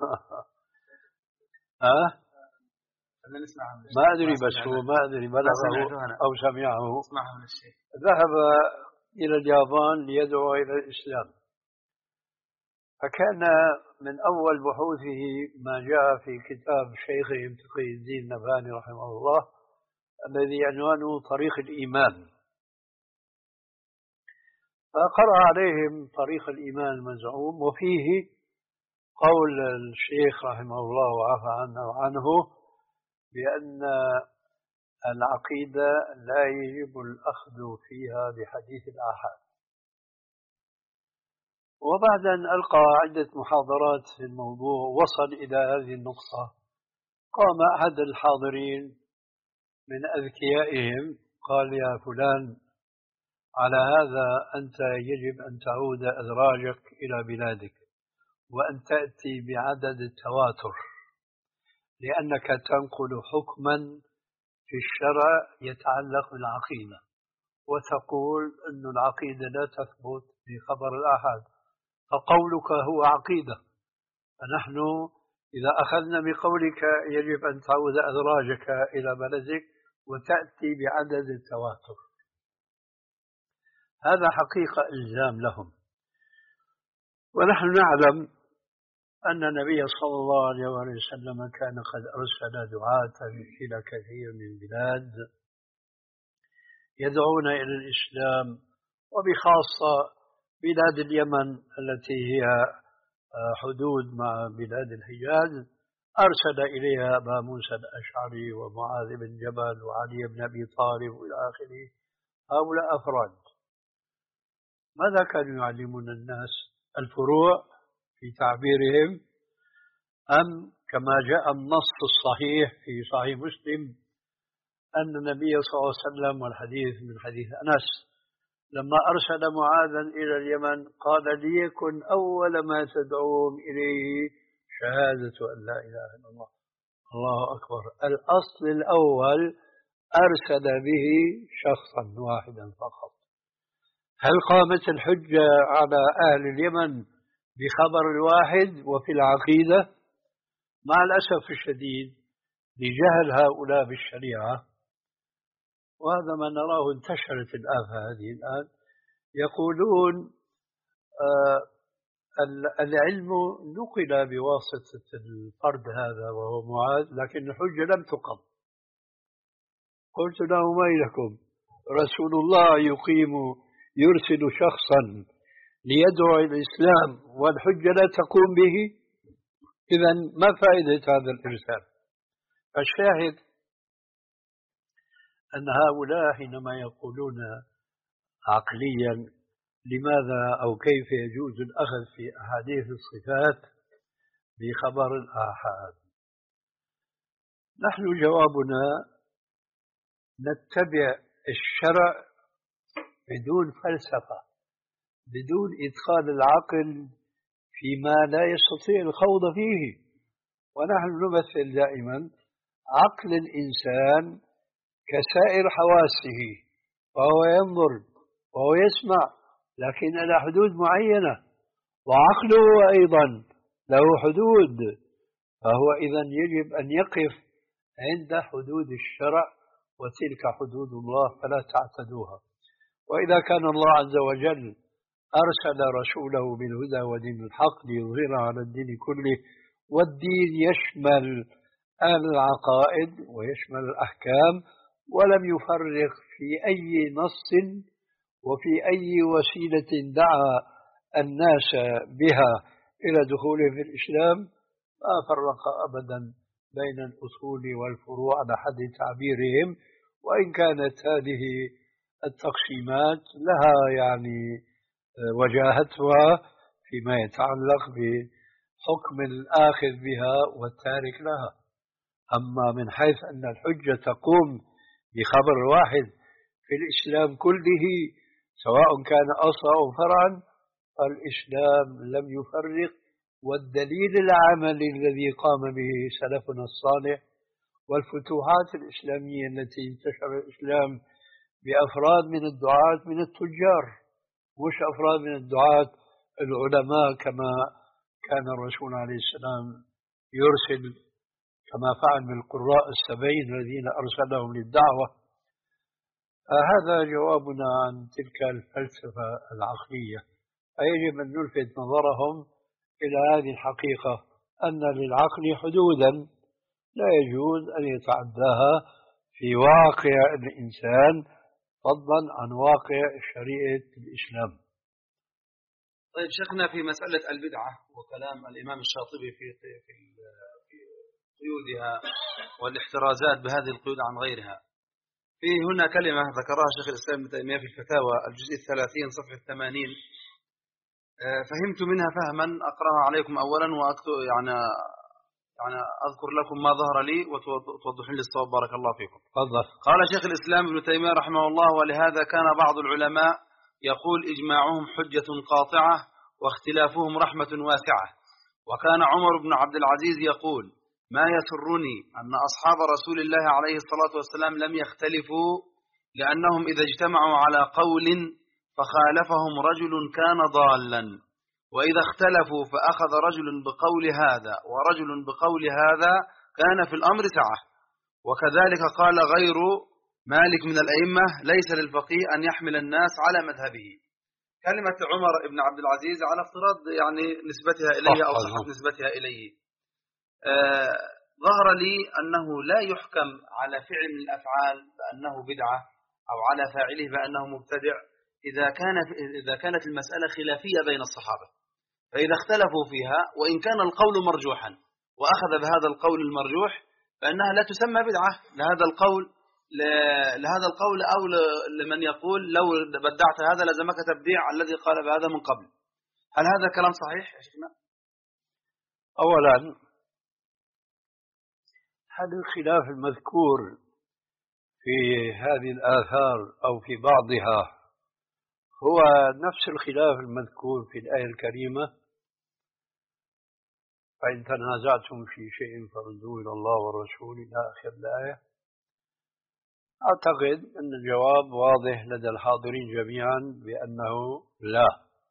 Speaker 2: أه؟ ما أدري، بس هو ما أدري بلغه أو سمعه. ذهب إلى اليابان ليدعو إلى الإسلام، فكان من أول بحوثه ما جاء في كتاب شيخهم تقي الدين النبهاني رحمه الله الذي عنوانه طريق الإيمان، فقرأ عليهم طريق الإيمان المزعوم، وفيه قول الشيخ رحمه الله وعفى عنه وعنه بأن العقيدة لا يجب الأخذ فيها بحديث الآحاد. وبعد أن ألقى عدة محاضرات في الموضوع وصل إلى هذه النقطة، قام أحد الحاضرين من أذكيائهم قال: يا فلان، على هذا أنت يجب أن تعود أدراجك إلى بلادك وأن تأتي بعدد التواتر، لأنك تنقل حكما في الشرع يتعلق بالعقيدة وتقول أن العقيدة لا تثبت بخبر الآحاد، فقولك هو عقيدة. فنحن إذا أخذنا بقولك يجب أن تعود أدراجك إلى بلدك وتأتي بعدد التواتر. هذا حقيقة إلزام لهم. ونحن نعلم أن النبي صلى الله عليه وسلم كان قد أرسل دعاة إلى كثير من البلاد يدعون إلى الإسلام، وبخاصة بلاد اليمن التي هي حدود مع بلاد الحجاز، أرسل إليها أبا موسى الأشعري ومعاذ بن جبل وعلي بن أبي طالب وإلى آخره. هؤلاء أفراد ماذا كانوا يعلمون الناس؟ الفروع في تعبيرهم، أم كما جاء النص الصحيح في صحيح مسلم أن النبي صلى الله عليه وسلم، والحديث من حديث أنس، لما أرسل معاذا إلى اليمن قال ليكن أول ما تدعوهم إليه شهادة أن لا إله إلا الله. الله أكبر. الأصل الأول أرسل به شخصا واحدا فقط. هل قامت الحجة على أهل اليمن بخبر الواحد وفي العقيدة؟ مع الأسف الشديد لجهل هؤلاء بالشريعة، وهذا ما نراه انتشرت الآفة هذه الآن، يقولون آه العلم نقل بواسطة الفرد هذا وهو معاذ، لكن الحجة لم تقم. قلت له ما لكم؟ رسول الله يقيم يرسل شخصا ليدعو الإسلام والحجة لا تقوم به، إذن ما فائدة هذا الإرسال؟ الشاهد أن هؤلاء حينما يقولون عقليا لماذا أو كيف يجوز الأخذ في أحاديث الصفات بخبر الآحاد، نحن جوابنا نتبع الشرع بدون فلسفة، بدون إدخال العقل فيما لا يستطيع الخوض فيه. ونحن نمثل دائما عقل الإنسان كسائر حواسه، فهو ينظر وهو يسمع لكن على حدود معينة، وعقله أيضا له حدود، فهو إذن يجب أن يقف عند حدود الشرع، وتلك حدود الله فلا تعتدوها. وإذا كان الله عز وجل أرسل رسوله بالهدى ودين الحق ليظهره على الدين كله، والدين يشمل العقائد ويشمل الأحكام، ولم يفرق في أي نص وفي أي وسيلة دعا الناس بها إلى دخوله في الإسلام، ما فرق أبدا بين الأصول والفروع على حد تعبيرهم، وإن كانت هذه التقسيمات لها يعني وجاهتها فيما يتعلق بحكم الآخذ بها والتارك لها. أما من حيث أن الحجة تقوم بخبر واحد في الإسلام كله سواء كان أصلا أو فرعا، فالإسلام لم يفرق. والدليل العملي الذي قام به سلفنا الصالح والفتوحات الإسلامية التي انتشر الإسلام بأفراد من الدعاة من التجار، مش أفراد من الدعاة العلماء كما كان الرسول عليه السلام يرسل كما فعل بالقراء السبعين الذين أرسلهم للدعوة. هذا جوابنا عن تلك الفلسفة العقلية. فيجب أن نلفت نظرهم إلى هذه الحقيقة، أن للعقل حدودا لا يجوز أن يتعداها في واقع الإنسان، فضلا عن واقع شريعة الإسلام.
Speaker 1: طيب شيخنا، في مسألة البدعة وكلام الإمام الشاطبي في في قيودها والاحترازات بهذه القيود عن غيرها، في هنا كلمة ذكرها شيخ الإسلام ابن تيمية في الفتاوى الجزء الثلاثين صفحة ثمانين، فهمت منها فهما أقرأها عليكم أولا وأكتب يعني يعني أذكر لكم ما ظهر لي وتوضحون لي الصواب بارك الله فيكم.
Speaker 2: تفضل.
Speaker 1: قال شيخ الإسلام ابن تيمية رحمه الله: ولهذا كان بعض العلماء يقول إجماعهم حجة قاطعة واختلافهم رحمة واسعة. وكان عمر بن عبد العزيز يقول: ما يسرني أن أصحاب رسول الله عليه الصلاة والسلام لم يختلفوا، لأنهم إذا اجتمعوا على قول فخالفهم رجل كان ضالا، وإذا اختلفوا فأخذ رجل بقول هذا ورجل بقول هذا كان في الأمر سعة. وكذلك قال غير مالك من الأئمة: ليس للفقيه أن يحمل الناس على مذهبه. كلمة عمر بن عبد العزيز على افتراض يعني نسبتها إليه أو صحة نسبتها إليه، آه ظهر لي أنه لا يحكم على فعل من الأفعال بأنه بدعة أو على فاعله بأنه مبتدع إذا كان إذا كانت المسألة خلافية بين الصحابة. فإذا اختلفوا فيها وإن كان القول مرجوحا وأخذ بهذا القول المرجوح فإنها لا تسمى بدعة لهذا القول لهذا القول أو لمن يقول لو بدعت هذا لزمك تبديع الذي قال بهذا من قبل. هل هذا كلام صحيح يا شيخنا؟
Speaker 2: أولا، هل الخلاف المذكور في هذه الآثار أو في بعضها هو نفس الخلاف المذكور في الآية الكريمة؟ فإن تنازعتم في شيء فردوه إلى الله والرسول إلى آخر الآية. أعتقد أن الجواب واضح لدى الحاضرين جميعا بأنه لا.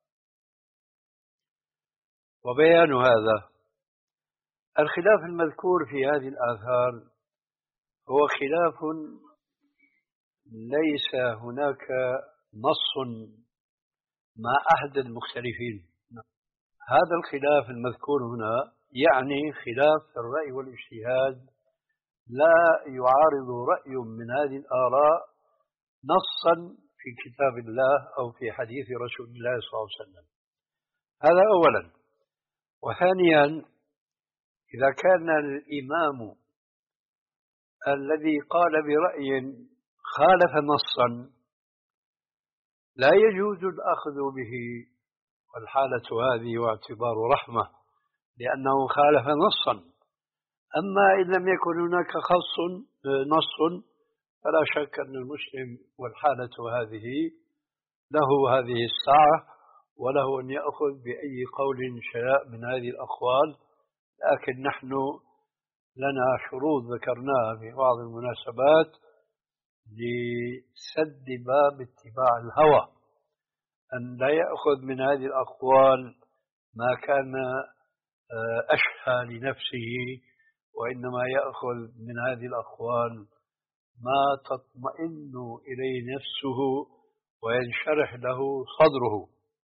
Speaker 2: وبيان هذا، الخلاف المذكور في هذه الآثار هو خلاف ليس هناك نص مع أحد المختلفين. هذا الخلاف المذكور هنا يعني خلاف الرأي والاجتهاد، لا يعارض رأي من هذه الآراء نصا في كتاب الله أو في حديث رسول الله صلى الله عليه وسلم. هذا أولا. وثانيا، إذا كان الإمام الذي قال برأي خالف نصا لا يجوز الأخذ به، والحالة هذه واعتبار رحمة لأنه خالف نصا. أما إن لم يكن هناك خص نص فلا شك أن المسلم والحالة هذه له هذه الساعة، وله أن يأخذ بأي قول شاء من هذه الأقوال. لكن نحن لنا شروط ذكرناها في بعض المناسبات لسد باب اتباع الهوى، أن لا يأخذ من هذه الأقوال ما كان أشهى لنفسه، وإنما يأخذ من هذه الأقوال ما تطمئن إليه نفسه وينشرح له صدره.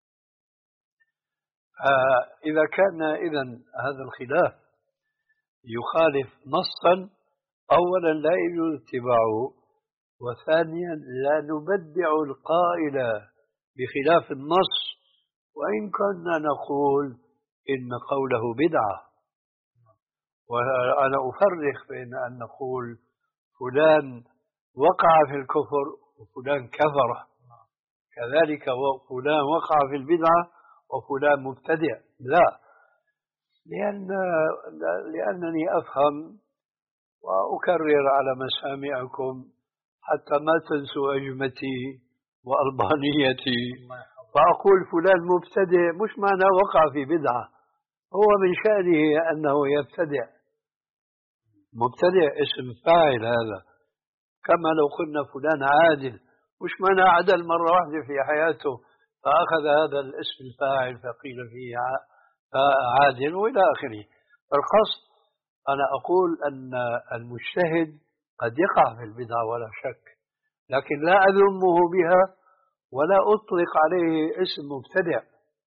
Speaker 2: إذا كان إذن هذا الخلاف يخالف نصا، أولا لا يجوز اتباعه، وثانيا لا نبدع القائل بخلاف النص وإن كنا نقول إن قوله بدعة. وأنا أفرق بين أن نقول فلان وقع في الكفر وفلان كفر، كذلك فلان وقع في البدعة وفلان مبتدع، لا. لأن لأنني أفهم وأكرر على مسامعكم حتى ما تنسوا أجمتي وألبانيتي، فأقول فلان مبتدع مش معنى وقع في بدعة، هو من شأنه أنه يبتدع. مبتدع اسم فاعل هذا، كما لو قلنا فلان عادل مش معنى عدل مرة واحدة في حياته فأخذ هذا الاسم الفاعل فقيل فيه عادل وإلى آخره. القصد أنا أقول أن المجتهد قد يقع في البدعة ولا شك، لكن لا أذمه بها ولا أطلق عليه اسم مبتدع.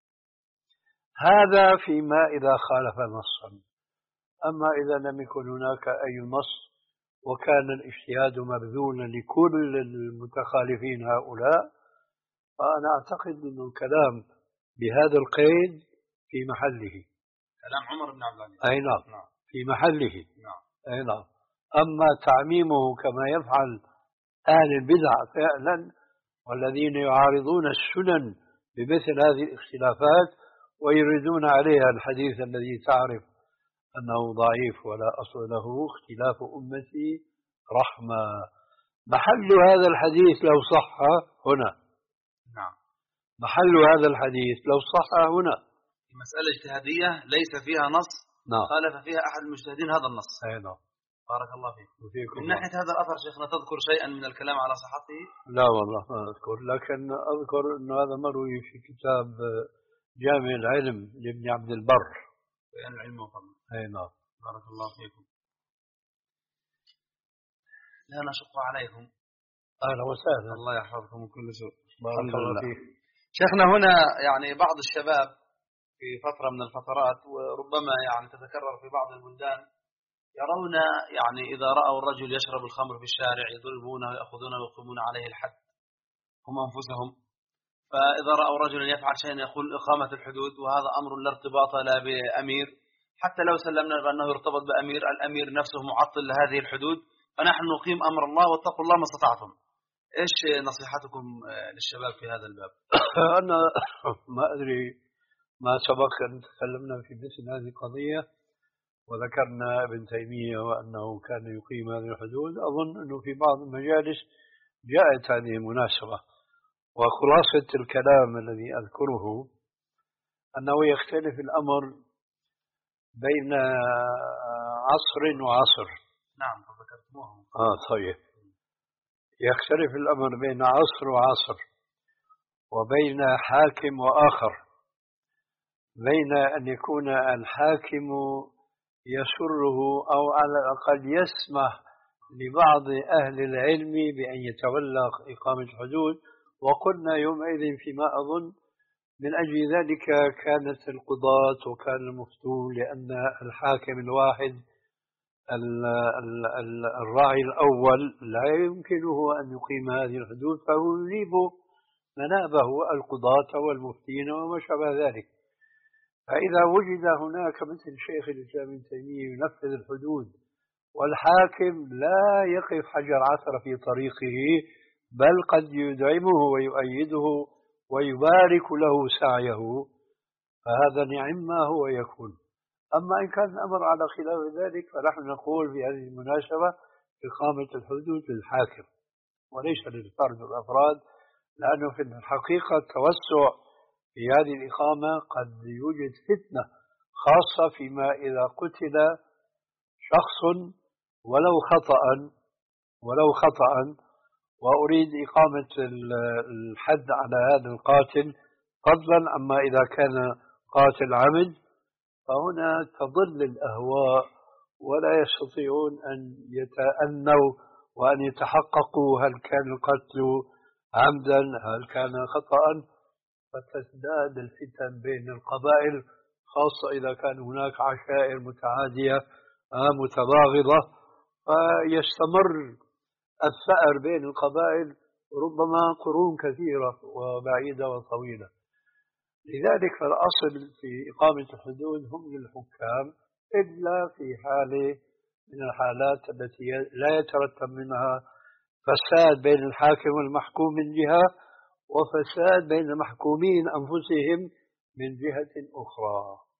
Speaker 2: هذا فيما إذا خالف نصا. أما إذا لم يكن هناك أي نص وكان الاجتهاد مبذولا لكل المتخالفين هؤلاء، فأنا أعتقد أن الكلام بهذا القيد في محله.
Speaker 1: كلام عمر بن عبد العزيز.
Speaker 2: أي نعم. نعم. في محله.
Speaker 1: نعم.
Speaker 2: أي نعم. أما تعميمه كما يفعل أهل البدع فعلا والذين يعارضون السنن بمثل هذه الاختلافات ويريدون عليها الحديث الذي تعرف أنه ضعيف ولا أصل له، اختلاف أمتي رحمة. محل هذا الحديث لو صح هنا.
Speaker 1: نعم.
Speaker 2: محل هذا الحديث لو صح هنا.
Speaker 1: مسألة اجتهادية ليس فيها نص. نعم. خالف فيها أحد المجتهدين هذا النص.
Speaker 2: أي نعم.
Speaker 1: بارك الله فيك. من ناحية هذا الأثر شيخنا تذكر شيئا من الكلام على صحته؟
Speaker 2: لا والله ما أذكر، لكن أذكر أن هذا مروي في كتاب جامع العلم لابن عبد البر.
Speaker 1: بيان العلم وفضله.
Speaker 2: أي نعم.
Speaker 1: بارك الله فيكم. لا نشق عليكم.
Speaker 2: أهلا وسهلا.
Speaker 1: الله يحفظكم من كل سوء.
Speaker 2: بارك الله فيك.
Speaker 1: شيخنا هنا يعني بعض الشباب في فترة من الفترات وربما يعني تتكرر في بعض البلدان يرون يعني إذا رأوا الرجل يشرب الخمر في الشارع يضربونه ويأخذونه ويقيمون عليه الحد هم أنفسهم. فإذا رأوا رجلا يفعل شيئا يقول إقامة الحدود، وهذا أمر لا ارتباط لا بأمير، حتى لو سلمنا بأنه يرتبط بأمير، الأمير نفسه معطل لهذه الحدود، فنحن نقيم أمر الله واتقوا الله ما استطعتم. إيش نصيحتكم للشباب في هذا الباب؟
Speaker 2: أنا ما أدري ما سبق أن تكلمنا في مثل هذه القضية وذكرنا ابن تيمية وأنه كان يقيم هذه الحدود. أظن أنه في بعض المجالس جاءت هذه المناسبة. وخلاصة الكلام الذي أذكره أنه يختلف الأمر بين عصر وعصر.
Speaker 1: نعم ذكرتموه.
Speaker 2: آه طيب. يختلف الأمر بين عصر وعصر وبين حاكم وآخر، بين أن يكون الحاكم يسره أو على الأقل يسمح لبعض أهل العلم بأن يتولى إقامة الحدود. وقلنا يومئذ فيما أظن من أجل ذلك كانت القضاة وكان المفتون، لأن الحاكم الواحد الراعي الأول لا يمكنه أن يقيم هذه الحدود، فهو يجيب منابه القضاة والمفتين وما شابه ذلك. فإذا وجد هناك مثل شيخ الإسلام ابن تيمية ينفذ الحدود والحاكم لا يقف حجر عثرة في طريقه، بل قد يدعمه ويؤيده ويبارك له سعيه، فهذا نعم ما هو يكون. أما إن كان الأمر على خلاف ذلك فنحن نقول في هذه المناسبة إقامة الحدود للحاكم وليس للفرد والأفراد، لأنه في الحقيقة التوسع في هذه الإقامة قد يوجد فتنة، خاصة فيما إذا قتل شخص ولو خطأ ولو خطأ وأريد إقامة الحد على هذا القاتل، فضلا عما إذا كان قاتل عمد، فهنا تضل الأهواء ولا يستطيعون أن يتأنوا وأن يتحققوا هل كان القتل عمدا هل كان خطأ، فتزداد الفتن بين القبائل، خاصة إذا كان هناك عشائر متعادية متباغضة، فيستمر الثأر بين القبائل ربما قرون كثيرة وبعيدة وطويلة. لذلك فالأصل في إقامة الحدود هم للحكام، إلا في حالة من الحالات التي لا يترتب منها فساد بين الحاكم والمحكوم من جهة وفساد بين المحكومين أنفسهم من جهة أخرى.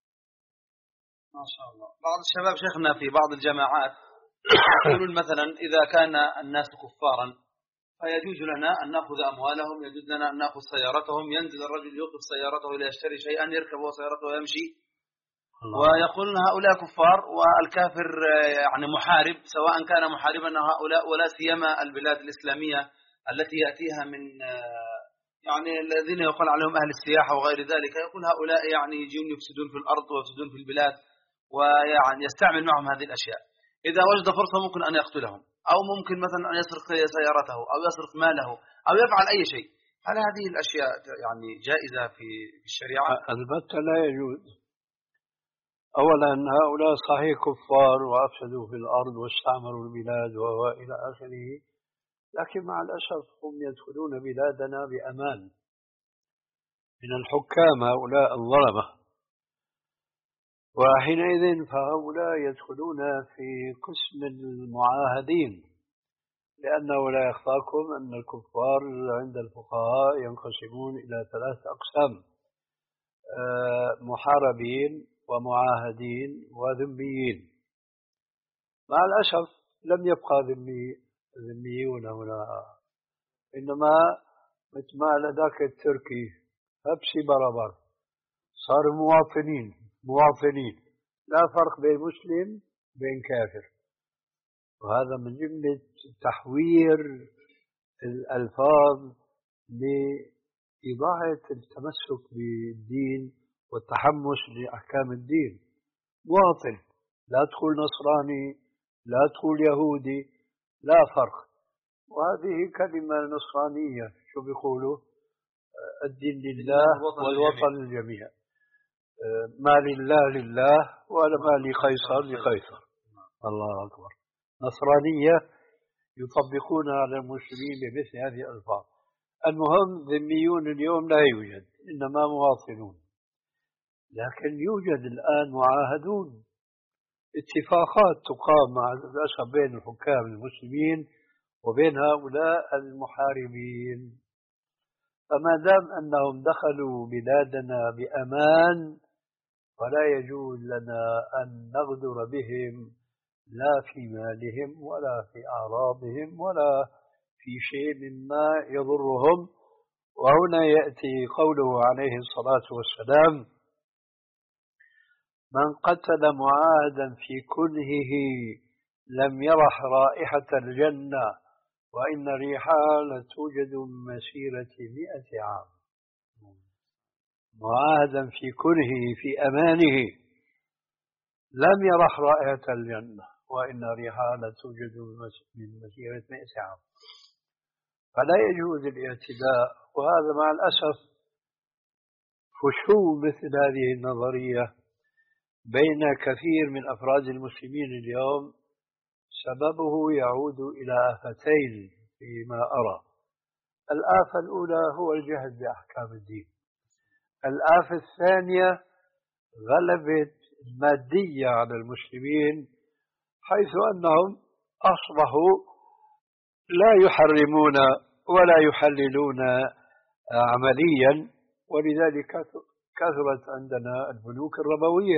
Speaker 1: ما شاء الله. بعض الشباب شيخنا في بعض الجماعات يقولون مثلا إذا كان الناس كفارا فيجوز لنا أن نأخذ أموالهم، يجوز لنا أن نأخذ سيارتهم، ينزل الرجل يوقف سيارته ليشتري شيئا يركب سيارته ويمشي، ويقولون هؤلاء كفار والكافر يعني محارب، سواء كان محاربا هؤلاء ولا سيما البلاد الإسلامية التي يأتيها من يعني الذين يقال عليهم أهل السياحة وغير ذلك، يقول هؤلاء يعني يجون يفسدون في الأرض ويفسدون في البلاد، ويعني يستعمل معهم هذه الأشياء. إذا وجد فرصة ممكن أن يقتلهم، أو ممكن مثلا أن يسرق سيارته أو يسرق ماله أو يفعل أي شيء. هل هذه الأشياء يعني جائزة في الشريعة؟
Speaker 2: البتة لا يجوز. أولا هؤلاء صحيح كفار وأفسدوا في الأرض واستعمروا البلاد وإلى آخره، لكن مع الأسف هم يدخلون بلادنا بأمان من الحكام هؤلاء الظلمة، وحينئذ فهؤلاء يدخلون في قسم المعاهدين، لأنه لا يخفاكم أن الكفار عند الفقهاء ينقسمون إلى ثلاث أقسام: محاربين ومعاهدين وذميين. مع الأسف لم يبقى ذمي ذميون هنا، إنما مثل ما لذاك التركي هبسي برابر، صار مواطنين مواطنين لا فرق بين مسلم بين كافر. وهذا من جملة تحوير الألفاظ لإضاعة التمسك بالدين والتحمس لأحكام الدين. مواطن، لا تقول نصراني لا تقول يهودي، لا فرق. وهذه كلمة نصرانية، شو بيقولوا؟ الدين لله والوطن للجميع. ما لله لله ولا ما لقيصر لقيصر. الله أكبر. نصرانية يطبقون على المسلمين بمثل هذه الألفاظ. المهم ذميون اليوم لا يوجد، إنما مواطنون. لكن يوجد الآن معاهدون، اتفاقات تقام مع الأسف بين الحكام المسلمين وبين هؤلاء المحاربين. فما دام أنهم دخلوا بلادنا بأمان فلا يجوز لنا أن نغدر بهم لا في مالهم ولا في أعراضهم ولا في شيء مما يضرهم. وهنا يأتي قوله عليه الصلاة والسلام: من قتل معاهدا في كنهه لم يرح رائحة الجنة وإن ريحها لتوجد من مسيرة مئة عام. معاهدا في كنهه في أمانه لم يرح رائحة الجنة وإن ريحها لتوجد من مسيرة مئة عام. فلا يجوز الاعتداء. وهذا مع الأسف فشو مثل هذه النظرية بين كثير من أفراد المسلمين اليوم، سببه يعود إلى آفتين فيما أرى. الآفة الأولى هو الجهل بأحكام الدين. الآفة الثانية غلبة المادية على المسلمين، حيث أنهم أصبحوا لا يحرمون ولا يحللون عمليا، ولذلك كثرت عندنا البنوك الربوية.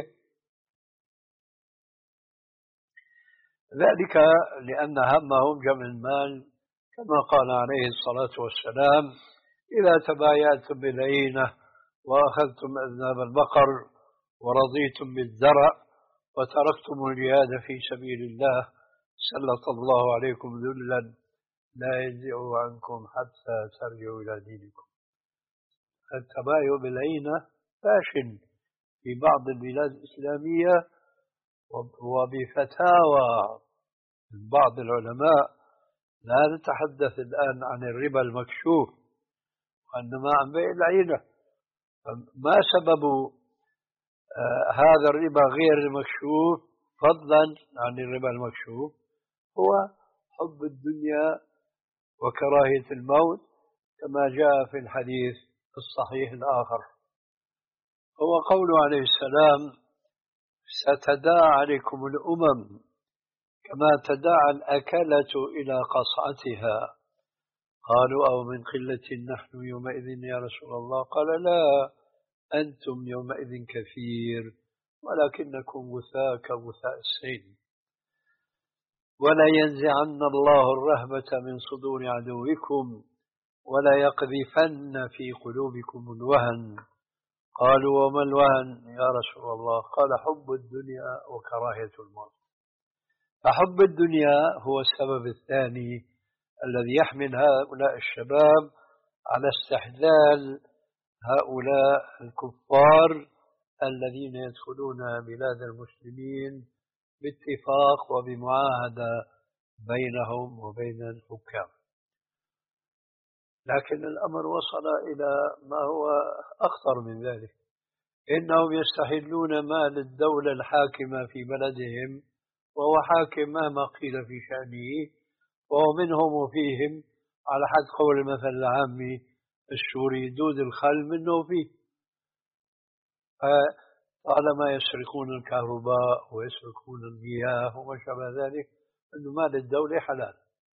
Speaker 2: ذلك لأن همهم جمع المال، كما قال عليه الصلاة والسلام: إذا تبايعتم بالعينة وأخذتم أذناب البقر ورضيتم بالزرع وتركتم الجهاد في سبيل الله سلط الله عليكم ذلا لا ينزع عنكم حتى ترجعوا إلى دينكم. التبايع بالعينة فاشل في بعض البلاد الإسلامية، وبفتاوى من بعض العلماء. لا نتحدث الآن عن الربا المكشوف وإنما عن بيع العينة. ما سبب آه هذا الربا غير المكشوف فضلا عن الربا المكشوف؟ هو حب الدنيا وكراهية الموت، كما جاء في الحديث الصحيح الآخر. هو قوله عليه السلام: ستداعى عليكم الأمم كما تداعى الأكلة إلى قصعتها. قالوا: أو من قلة نحن يومئذ يا رسول الله؟ قال: لا، أنتم يومئذ كثير ولكنكم غثاء كغثاء السيل. ولا ينزعن الله الرهبة من صدور عدوكم ولا يقذفن في قلوبكم الوهن. قالوا: وما الوهن يا رسول الله؟ قال: حب الدنيا وكراهية الموت. فحب الدنيا هو السبب الثاني الذي يحمل هؤلاء الشباب على استحلال هؤلاء الكفار الذين يدخلون بلاد المسلمين باتفاق وبمعاهدة بينهم وبين الحكام. لكن الأمر وصل إلى ما هو أخطر من ذلك. إنهم يستحلون مال الدولة الحاكمة في بلدهم، وهو حاكم مهما قيل في شأنه، وهو منهم وفيهم، على حد قول المثل العامي السوري: دود الخل منه فيه. طالما يسرقون الكهرباء ويسرقون المياه وما شابه ذلك، أنه مال الدولة حلال.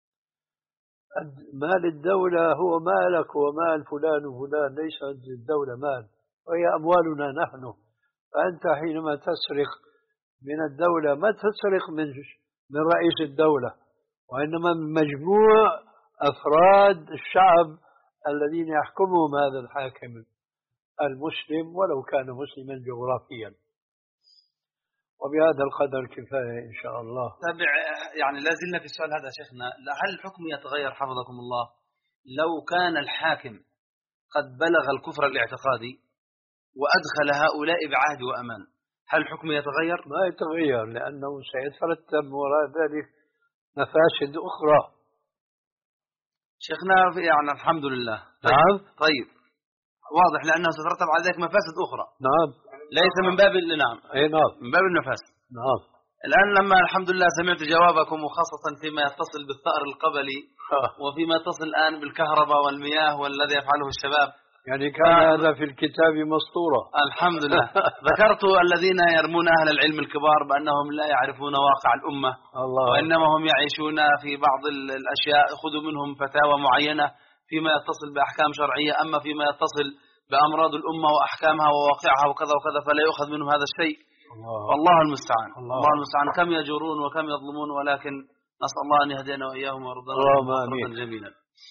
Speaker 2: مال الدولة هو مالك ومال فلان وفلان، ليس عند الدولة مال، وهي أموالنا نحن. فأنت حينما تسرق من الدولة ما تسرق من من رئيس الدولة، وإنما من مجموع أفراد الشعب الذين يحكمهم هذا الحاكم المسلم ولو كان مسلما جغرافيا. وبهذا القدر كفاية إن شاء الله.
Speaker 1: تابع يعني لا زلنا في السؤال هذا شيخنا، هل الحكم يتغير حفظكم الله لو كان الحاكم قد بلغ الكفر الاعتقادي وأدخل هؤلاء بعهد وأمان؟ هل الحكم يتغير؟
Speaker 2: ما يتغير، لأنه سيترتب وراء ذلك مفاسد أخرى.
Speaker 1: شيخنا يعني الحمد لله. طيب.
Speaker 2: نعم.
Speaker 1: طيب واضح، لأنه ستترتب على ذلك مفاسد أخرى.
Speaker 2: نعم.
Speaker 1: ليس من باب نعم.
Speaker 2: أي نعم.
Speaker 1: من باب النفاس.
Speaker 2: نعم.
Speaker 1: الآن لما الحمد لله سمعت جوابكم، وخاصة فيما يتصل بالثأر القبلي وفيما يتصل الآن بالكهرباء والمياه والذي يفعله الشباب،
Speaker 2: يعني كان ف... هذا في الكتاب مسطورة.
Speaker 1: الحمد لله. ذكرت الذين يرمون أهل العلم الكبار بأنهم لا يعرفون واقع الأمة، الله، وإنما هم يعيشون في بعض الأشياء. خذوا منهم فتاوى معينة فيما يتصل بأحكام شرعية. أما فيما يتصل بأمراض الأمة وأحكامها وواقعها وكذا وكذا فلا يؤخذ منه هذا الشيء. والله المستعان. الله, الله المستعان. كم يجورون وكم يظلمون، ولكن نسأل الله أن يهدينا وإياهم ويرضنا رضا جميلا.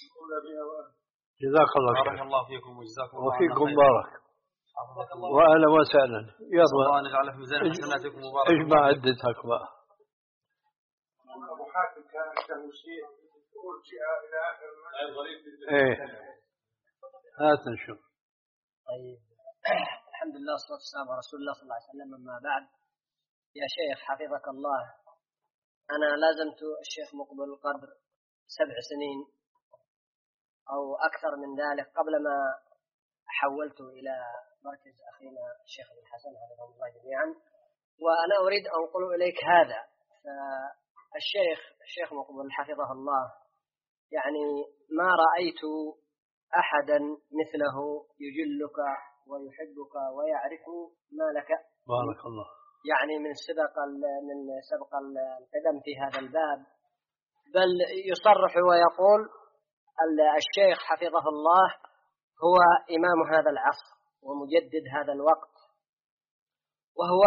Speaker 2: جزاك الله خير.
Speaker 1: بارك الله فيكم وجزاكم الله
Speaker 2: وفيكم بارك. وأهلا وسهلا. يلا
Speaker 1: الله نجعله في ميزان حسناتكم مبارك.
Speaker 2: اجمع عدتك بقى.
Speaker 3: أبو حاتم كان عنده شيء أرجع إلى آخر المجلس.
Speaker 2: إيه هات نشوف.
Speaker 4: طيب الحمد لله والصلاة والسلام على رسول الله صلى الله عليه وسلم. أما بعد، يا شيخ حفظك الله، أنا لازمت الشيخ مقبل قدر سبع سنين أو أكثر من ذلك قبل ما حولت إلى مركز أخينا الشيخ ابن حسن حفظه الله جميعا، وأنا أريد أن أنقل إليك هذا. فالشيخ الشيخ مقبل حفظه الله يعني ما رأيت أحدا مثله يجلك ويحبك ويعرف ما لك.
Speaker 2: بارك الله.
Speaker 4: يعني من سبق من سبق القدم في هذا الباب، بل يصرح ويقول الشيخ حفظه الله هو إمام هذا العصر ومجدد هذا الوقت، وهو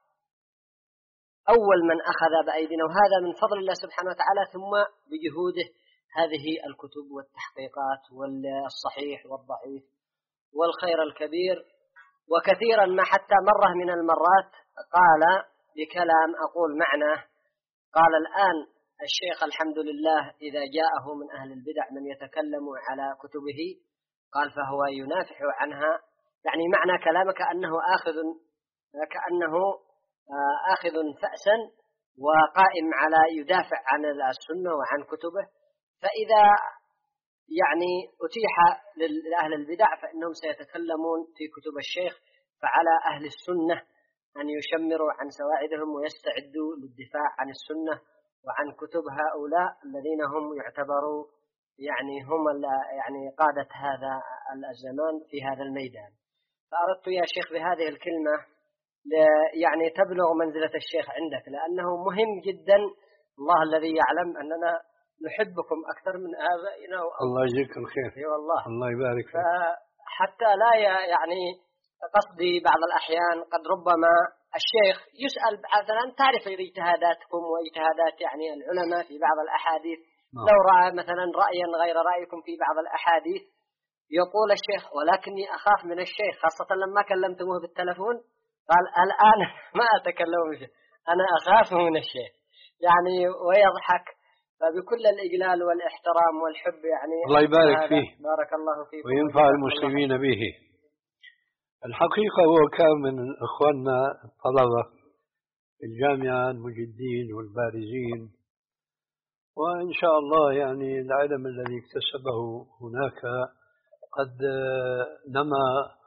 Speaker 4: أول من أخذ بأيدينا، وهذا من فضل الله سبحانه وتعالى ثم بجهوده هذه الكتب والتحقيقات والصحيح والضعيف والخير الكبير. وكثيرا ما حتى مرة من المرات قال بكلام أقول معناه، قال الآن الشيخ الحمد لله إذا جاءه من أهل البدع من يتكلم على كتبه قال فهو ينافح عنها، يعني معنى كلامك أنه آخذ كأنه آخذ فأسا وقائم على يدافع عن السنة وعن كتبه. فإذا يعني أتيح لأهل البدع فإنهم سيتكلمون في كتب الشيخ، فعلى أهل السنة أن يشمروا عن سواعدهم ويستعدوا للدفاع عن السنة وعن كتب هؤلاء الذين هم يعتبروا يعني هم يعني قادة هذا الزمان في هذا الميدان. فأردت يا شيخ بهذه الكلمة يعني تبلغ منزلة الشيخ عندك، لأنه مهم جدا. الله الذي يعلم أننا نحبكم أكثر من آبائنا.
Speaker 2: الله يجزيك الخير.
Speaker 4: اي والله.
Speaker 2: الله يبارك فيك.
Speaker 4: حتى لا يعني قصدي بعض الأحيان قد ربما الشيخ يسأل مثلا تعرف اجتهاداتكم واجتهادات يعني العلماء في بعض الأحاديث. نعم. لو رأى مثلا رأيا غير رأيكم في بعض الأحاديث يقول الشيخ ولكني أخاف من الشيخ، خاصة لما كلمتموه بالتلفون قال الآن ما أتكلم به أنا أخاف من الشيخ يعني، ويضحك. فبكل الإجلال والاحترام والحب يعني
Speaker 2: الله يبارك فيه.
Speaker 4: بارك الله فيك
Speaker 2: وينفع المسلمين به. الحقيقة هو كان من إخواننا الطلبة في الجامعة المجدين والبارزين، وإن شاء الله يعني العلم الذي اكتسبه هناك قد نمى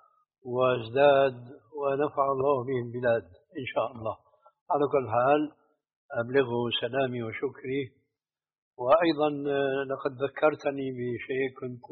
Speaker 2: وازداد ونفع الله به البلاد إن شاء الله. على كل حال أبلغه سلامي وشكري. وأيضا لقد ذكرتني بشيء كنت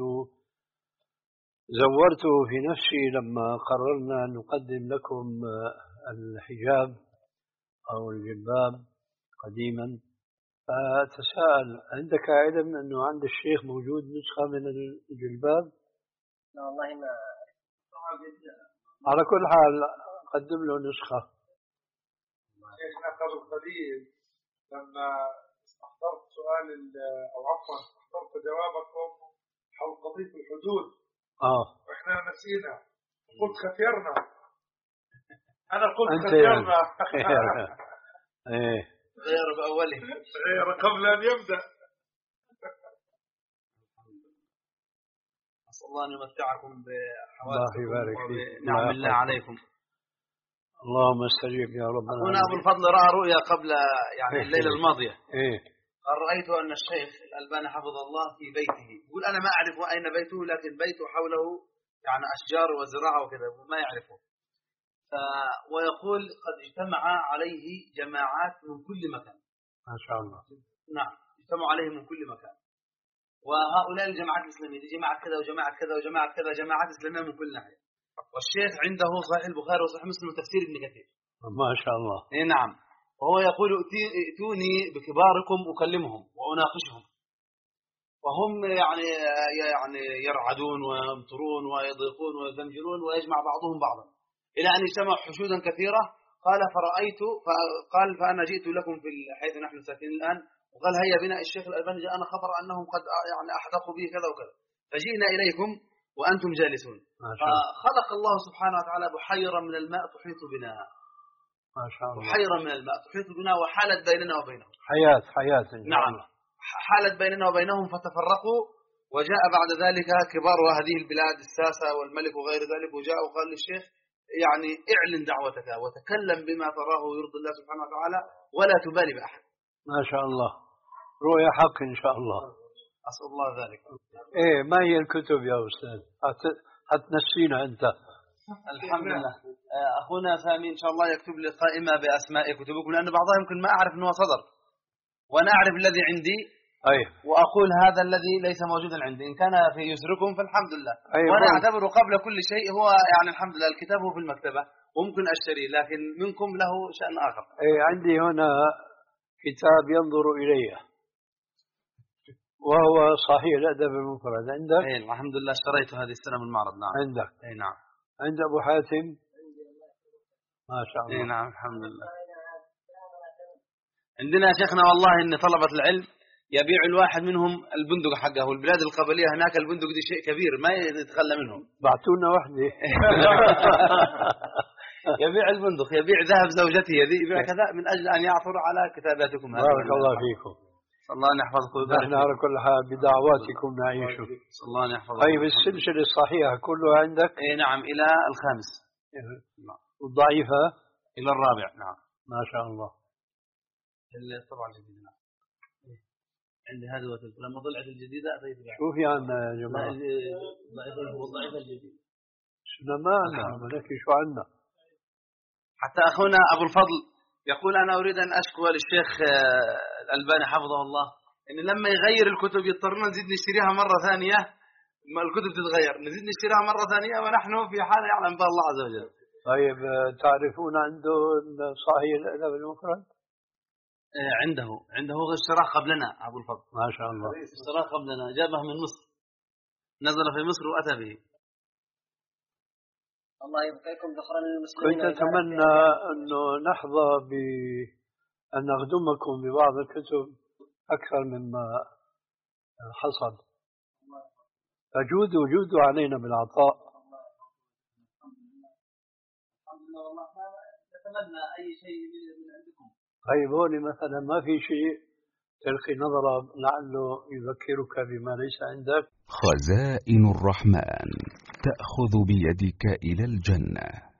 Speaker 2: زورته في نفسي لما قررنا أن نقدم لكم الحجاب أو الجلباب قديما، فتساءل عندك علم أنه عند الشيخ موجود نسخة من الجلباب؟
Speaker 4: لا والله ما.
Speaker 2: على كل حال قدم له نسخة.
Speaker 3: شيخنا قبل قليل لما استحضرت سؤال أو عفوا استحضرت جوابكم حول قضية الحدود
Speaker 2: آه
Speaker 3: وإحنا نسينا قلت خفيرنا. أنا قلت خفيرنا.
Speaker 2: إيه
Speaker 1: غير بأوله
Speaker 3: غير قبل أن يبدأ.
Speaker 1: أسأل الله أن يمتعكم
Speaker 2: بحوادثكم
Speaker 1: وبنعم الله عليكم.
Speaker 2: اللهم استجب يا رب.
Speaker 1: هنا أبو الفضل رأى رؤيا قبل يعني الليلة الماضية.
Speaker 2: إيه
Speaker 1: قال رأيت أن الشيخ الألباني حفظ الله في بيته، يقول أنا ما أعرف أين بيته لكن بيته حوله يعني أشجار وزراعة وكذا ما يعرفه. ف... ويقول قد اجتمع عليه جماعات من كل مكان.
Speaker 2: ما شاء الله.
Speaker 1: نعم اجتمعوا عليه من كل مكان، وهؤلاء الجماعات الإسلامية جماعة كذا وجماعة كذا وجماعة كذا جماعات إسلامية من كل ناحية. والشيخ عنده صحيح البخاري وصحيح مسلم وتفسير ابن كثير.
Speaker 2: ما شاء الله.
Speaker 1: إيه نعم. وهو يقول ائتوني بكباركم أكلمهم وأناقشهم. وهم يعني يعني يرعدون ويمطرون ويضيقون ويزمجرون ويجمع بعضهم بعضا إلى أن اجتمعوا حشودا كثيرة. قال فرأيت قال فأنا جئت لكم في حيث نحن ساكنين الآن، وقال هيا بنا الشيخ الألباني جاءنا خبر أنهم قد يعني أحدقوا به كذا وكذا، فجئنا إليكم وأنتم جالسون. فخلق الله سبحانه وتعالى بحيرة من الماء تحيط بنا،
Speaker 2: ما شاء الله،
Speaker 1: بحيرة من الماء تحيط بنا وحالت بيننا وبينهم
Speaker 2: حياة حياة.
Speaker 1: نعم، حالت بيننا وبينهم فتفرقوا. وجاء بعد ذلك كبار هذه البلاد الساسة والملك وغير ذلك، وجاء وقال للشيخ يعني اعلن دعوتك وتكلم بما تراه يرضي الله سبحانه وتعالى ولا تبالي بأحد.
Speaker 2: ما شاء الله، رؤيا حق إن شاء الله.
Speaker 1: أسأل الله ذلك.
Speaker 2: إيه، ما هي الكتب يا أستاذ؟ هتنسينا أنت.
Speaker 1: الحمد لله. أخونا سامي إن شاء الله يكتب لي قائمة بأسماء كتبكم، لأن بعضها يمكن ما أعرف أنه صدر، وأنا أعرف الذي عندي
Speaker 2: أيه.
Speaker 1: وأقول هذا الذي ليس موجودا عندي. إن كان في يسركم فالحمد لله.
Speaker 2: أيه.
Speaker 1: وأنا أعتبر قبل كل شيء هو يعني الحمد لله الكتاب هو في المكتبة وممكن أشتري، لكن منكم له شأن آخر.
Speaker 2: أيه، عندي هنا كتاب ينظر إليه وهو صحيح الأدب المفرد. عندك؟
Speaker 1: أيه الحمد لله اشتريته هذه السنة من المعرض. نعم.
Speaker 2: عندك؟
Speaker 1: أي نعم.
Speaker 2: عند أبو حاتم؟ ما شاء الله.
Speaker 1: أي نعم الحمد لله. عندنا شيخنا والله إن طلبة العلم يبيع الواحد منهم البندق حقه، والبلاد القبلية هناك البندق دي شيء كبير ما يتخلى منهم.
Speaker 2: بعتونا وحدة.
Speaker 1: يبيع البندق، يبيع ذهب زوجته، يبيع كذا من أجل أن يعثر على كتاباتكم هذه.
Speaker 2: بارك الله فيكم.
Speaker 1: صلى الله أن يحفظكم.
Speaker 2: نحن على كل حال بدعواتكم نعيش.
Speaker 1: صلى الله أن يحفظكم.
Speaker 2: طيب السلسلة الصحيحة كلها عندك؟
Speaker 1: اي نعم إلى الخامس.
Speaker 2: والضعيفة؟
Speaker 1: إلى الرابع. نعم.
Speaker 2: ما شاء الله.
Speaker 1: طبعا الجديدة. نعم. عندي هذه وتلك لما طلعت الجديدة أتيت بها.
Speaker 2: شوف يا عنا يا جماعة.
Speaker 1: ضعيفة والضعيفة الجديدة.
Speaker 2: شنو ما عنا ولكن شو عنا.
Speaker 1: حتى أخونا أبو الفضل يقول أنا أريد أن أشكو للشيخ الألباني حفظه الله إن لما يغير الكتب يضطرنا نزيد نشتريها مرة ثانية، الكتب تتغير نزيد نشتريها مرة ثانية ونحن في حال يعلم بها الله عز وجل.
Speaker 2: طيب تعرفون عنده صحيح الأدب المفرد؟
Speaker 1: عنده عنده اشتراه قبلنا أبو الفضل.
Speaker 2: ما شاء الله.
Speaker 1: اشتراه قبلنا جابه من مصر، نزل في مصر وأتى به.
Speaker 4: الله يبقيكم ذخرا للمسلمين.
Speaker 2: كنت أتمنى أنه نحظى بأن نخدمكم ببعض الكتب أكثر مما حصل، فجودوا جودوا علينا بالعطاء.
Speaker 1: نتمنى أي شيء من عندكم.
Speaker 2: طيب هون مثلا ما في شيء تلقي نظرة لعله يذكرك بما ليس عندك.
Speaker 5: خزائن الرحمن تأخذ بيدك إلى الجنة.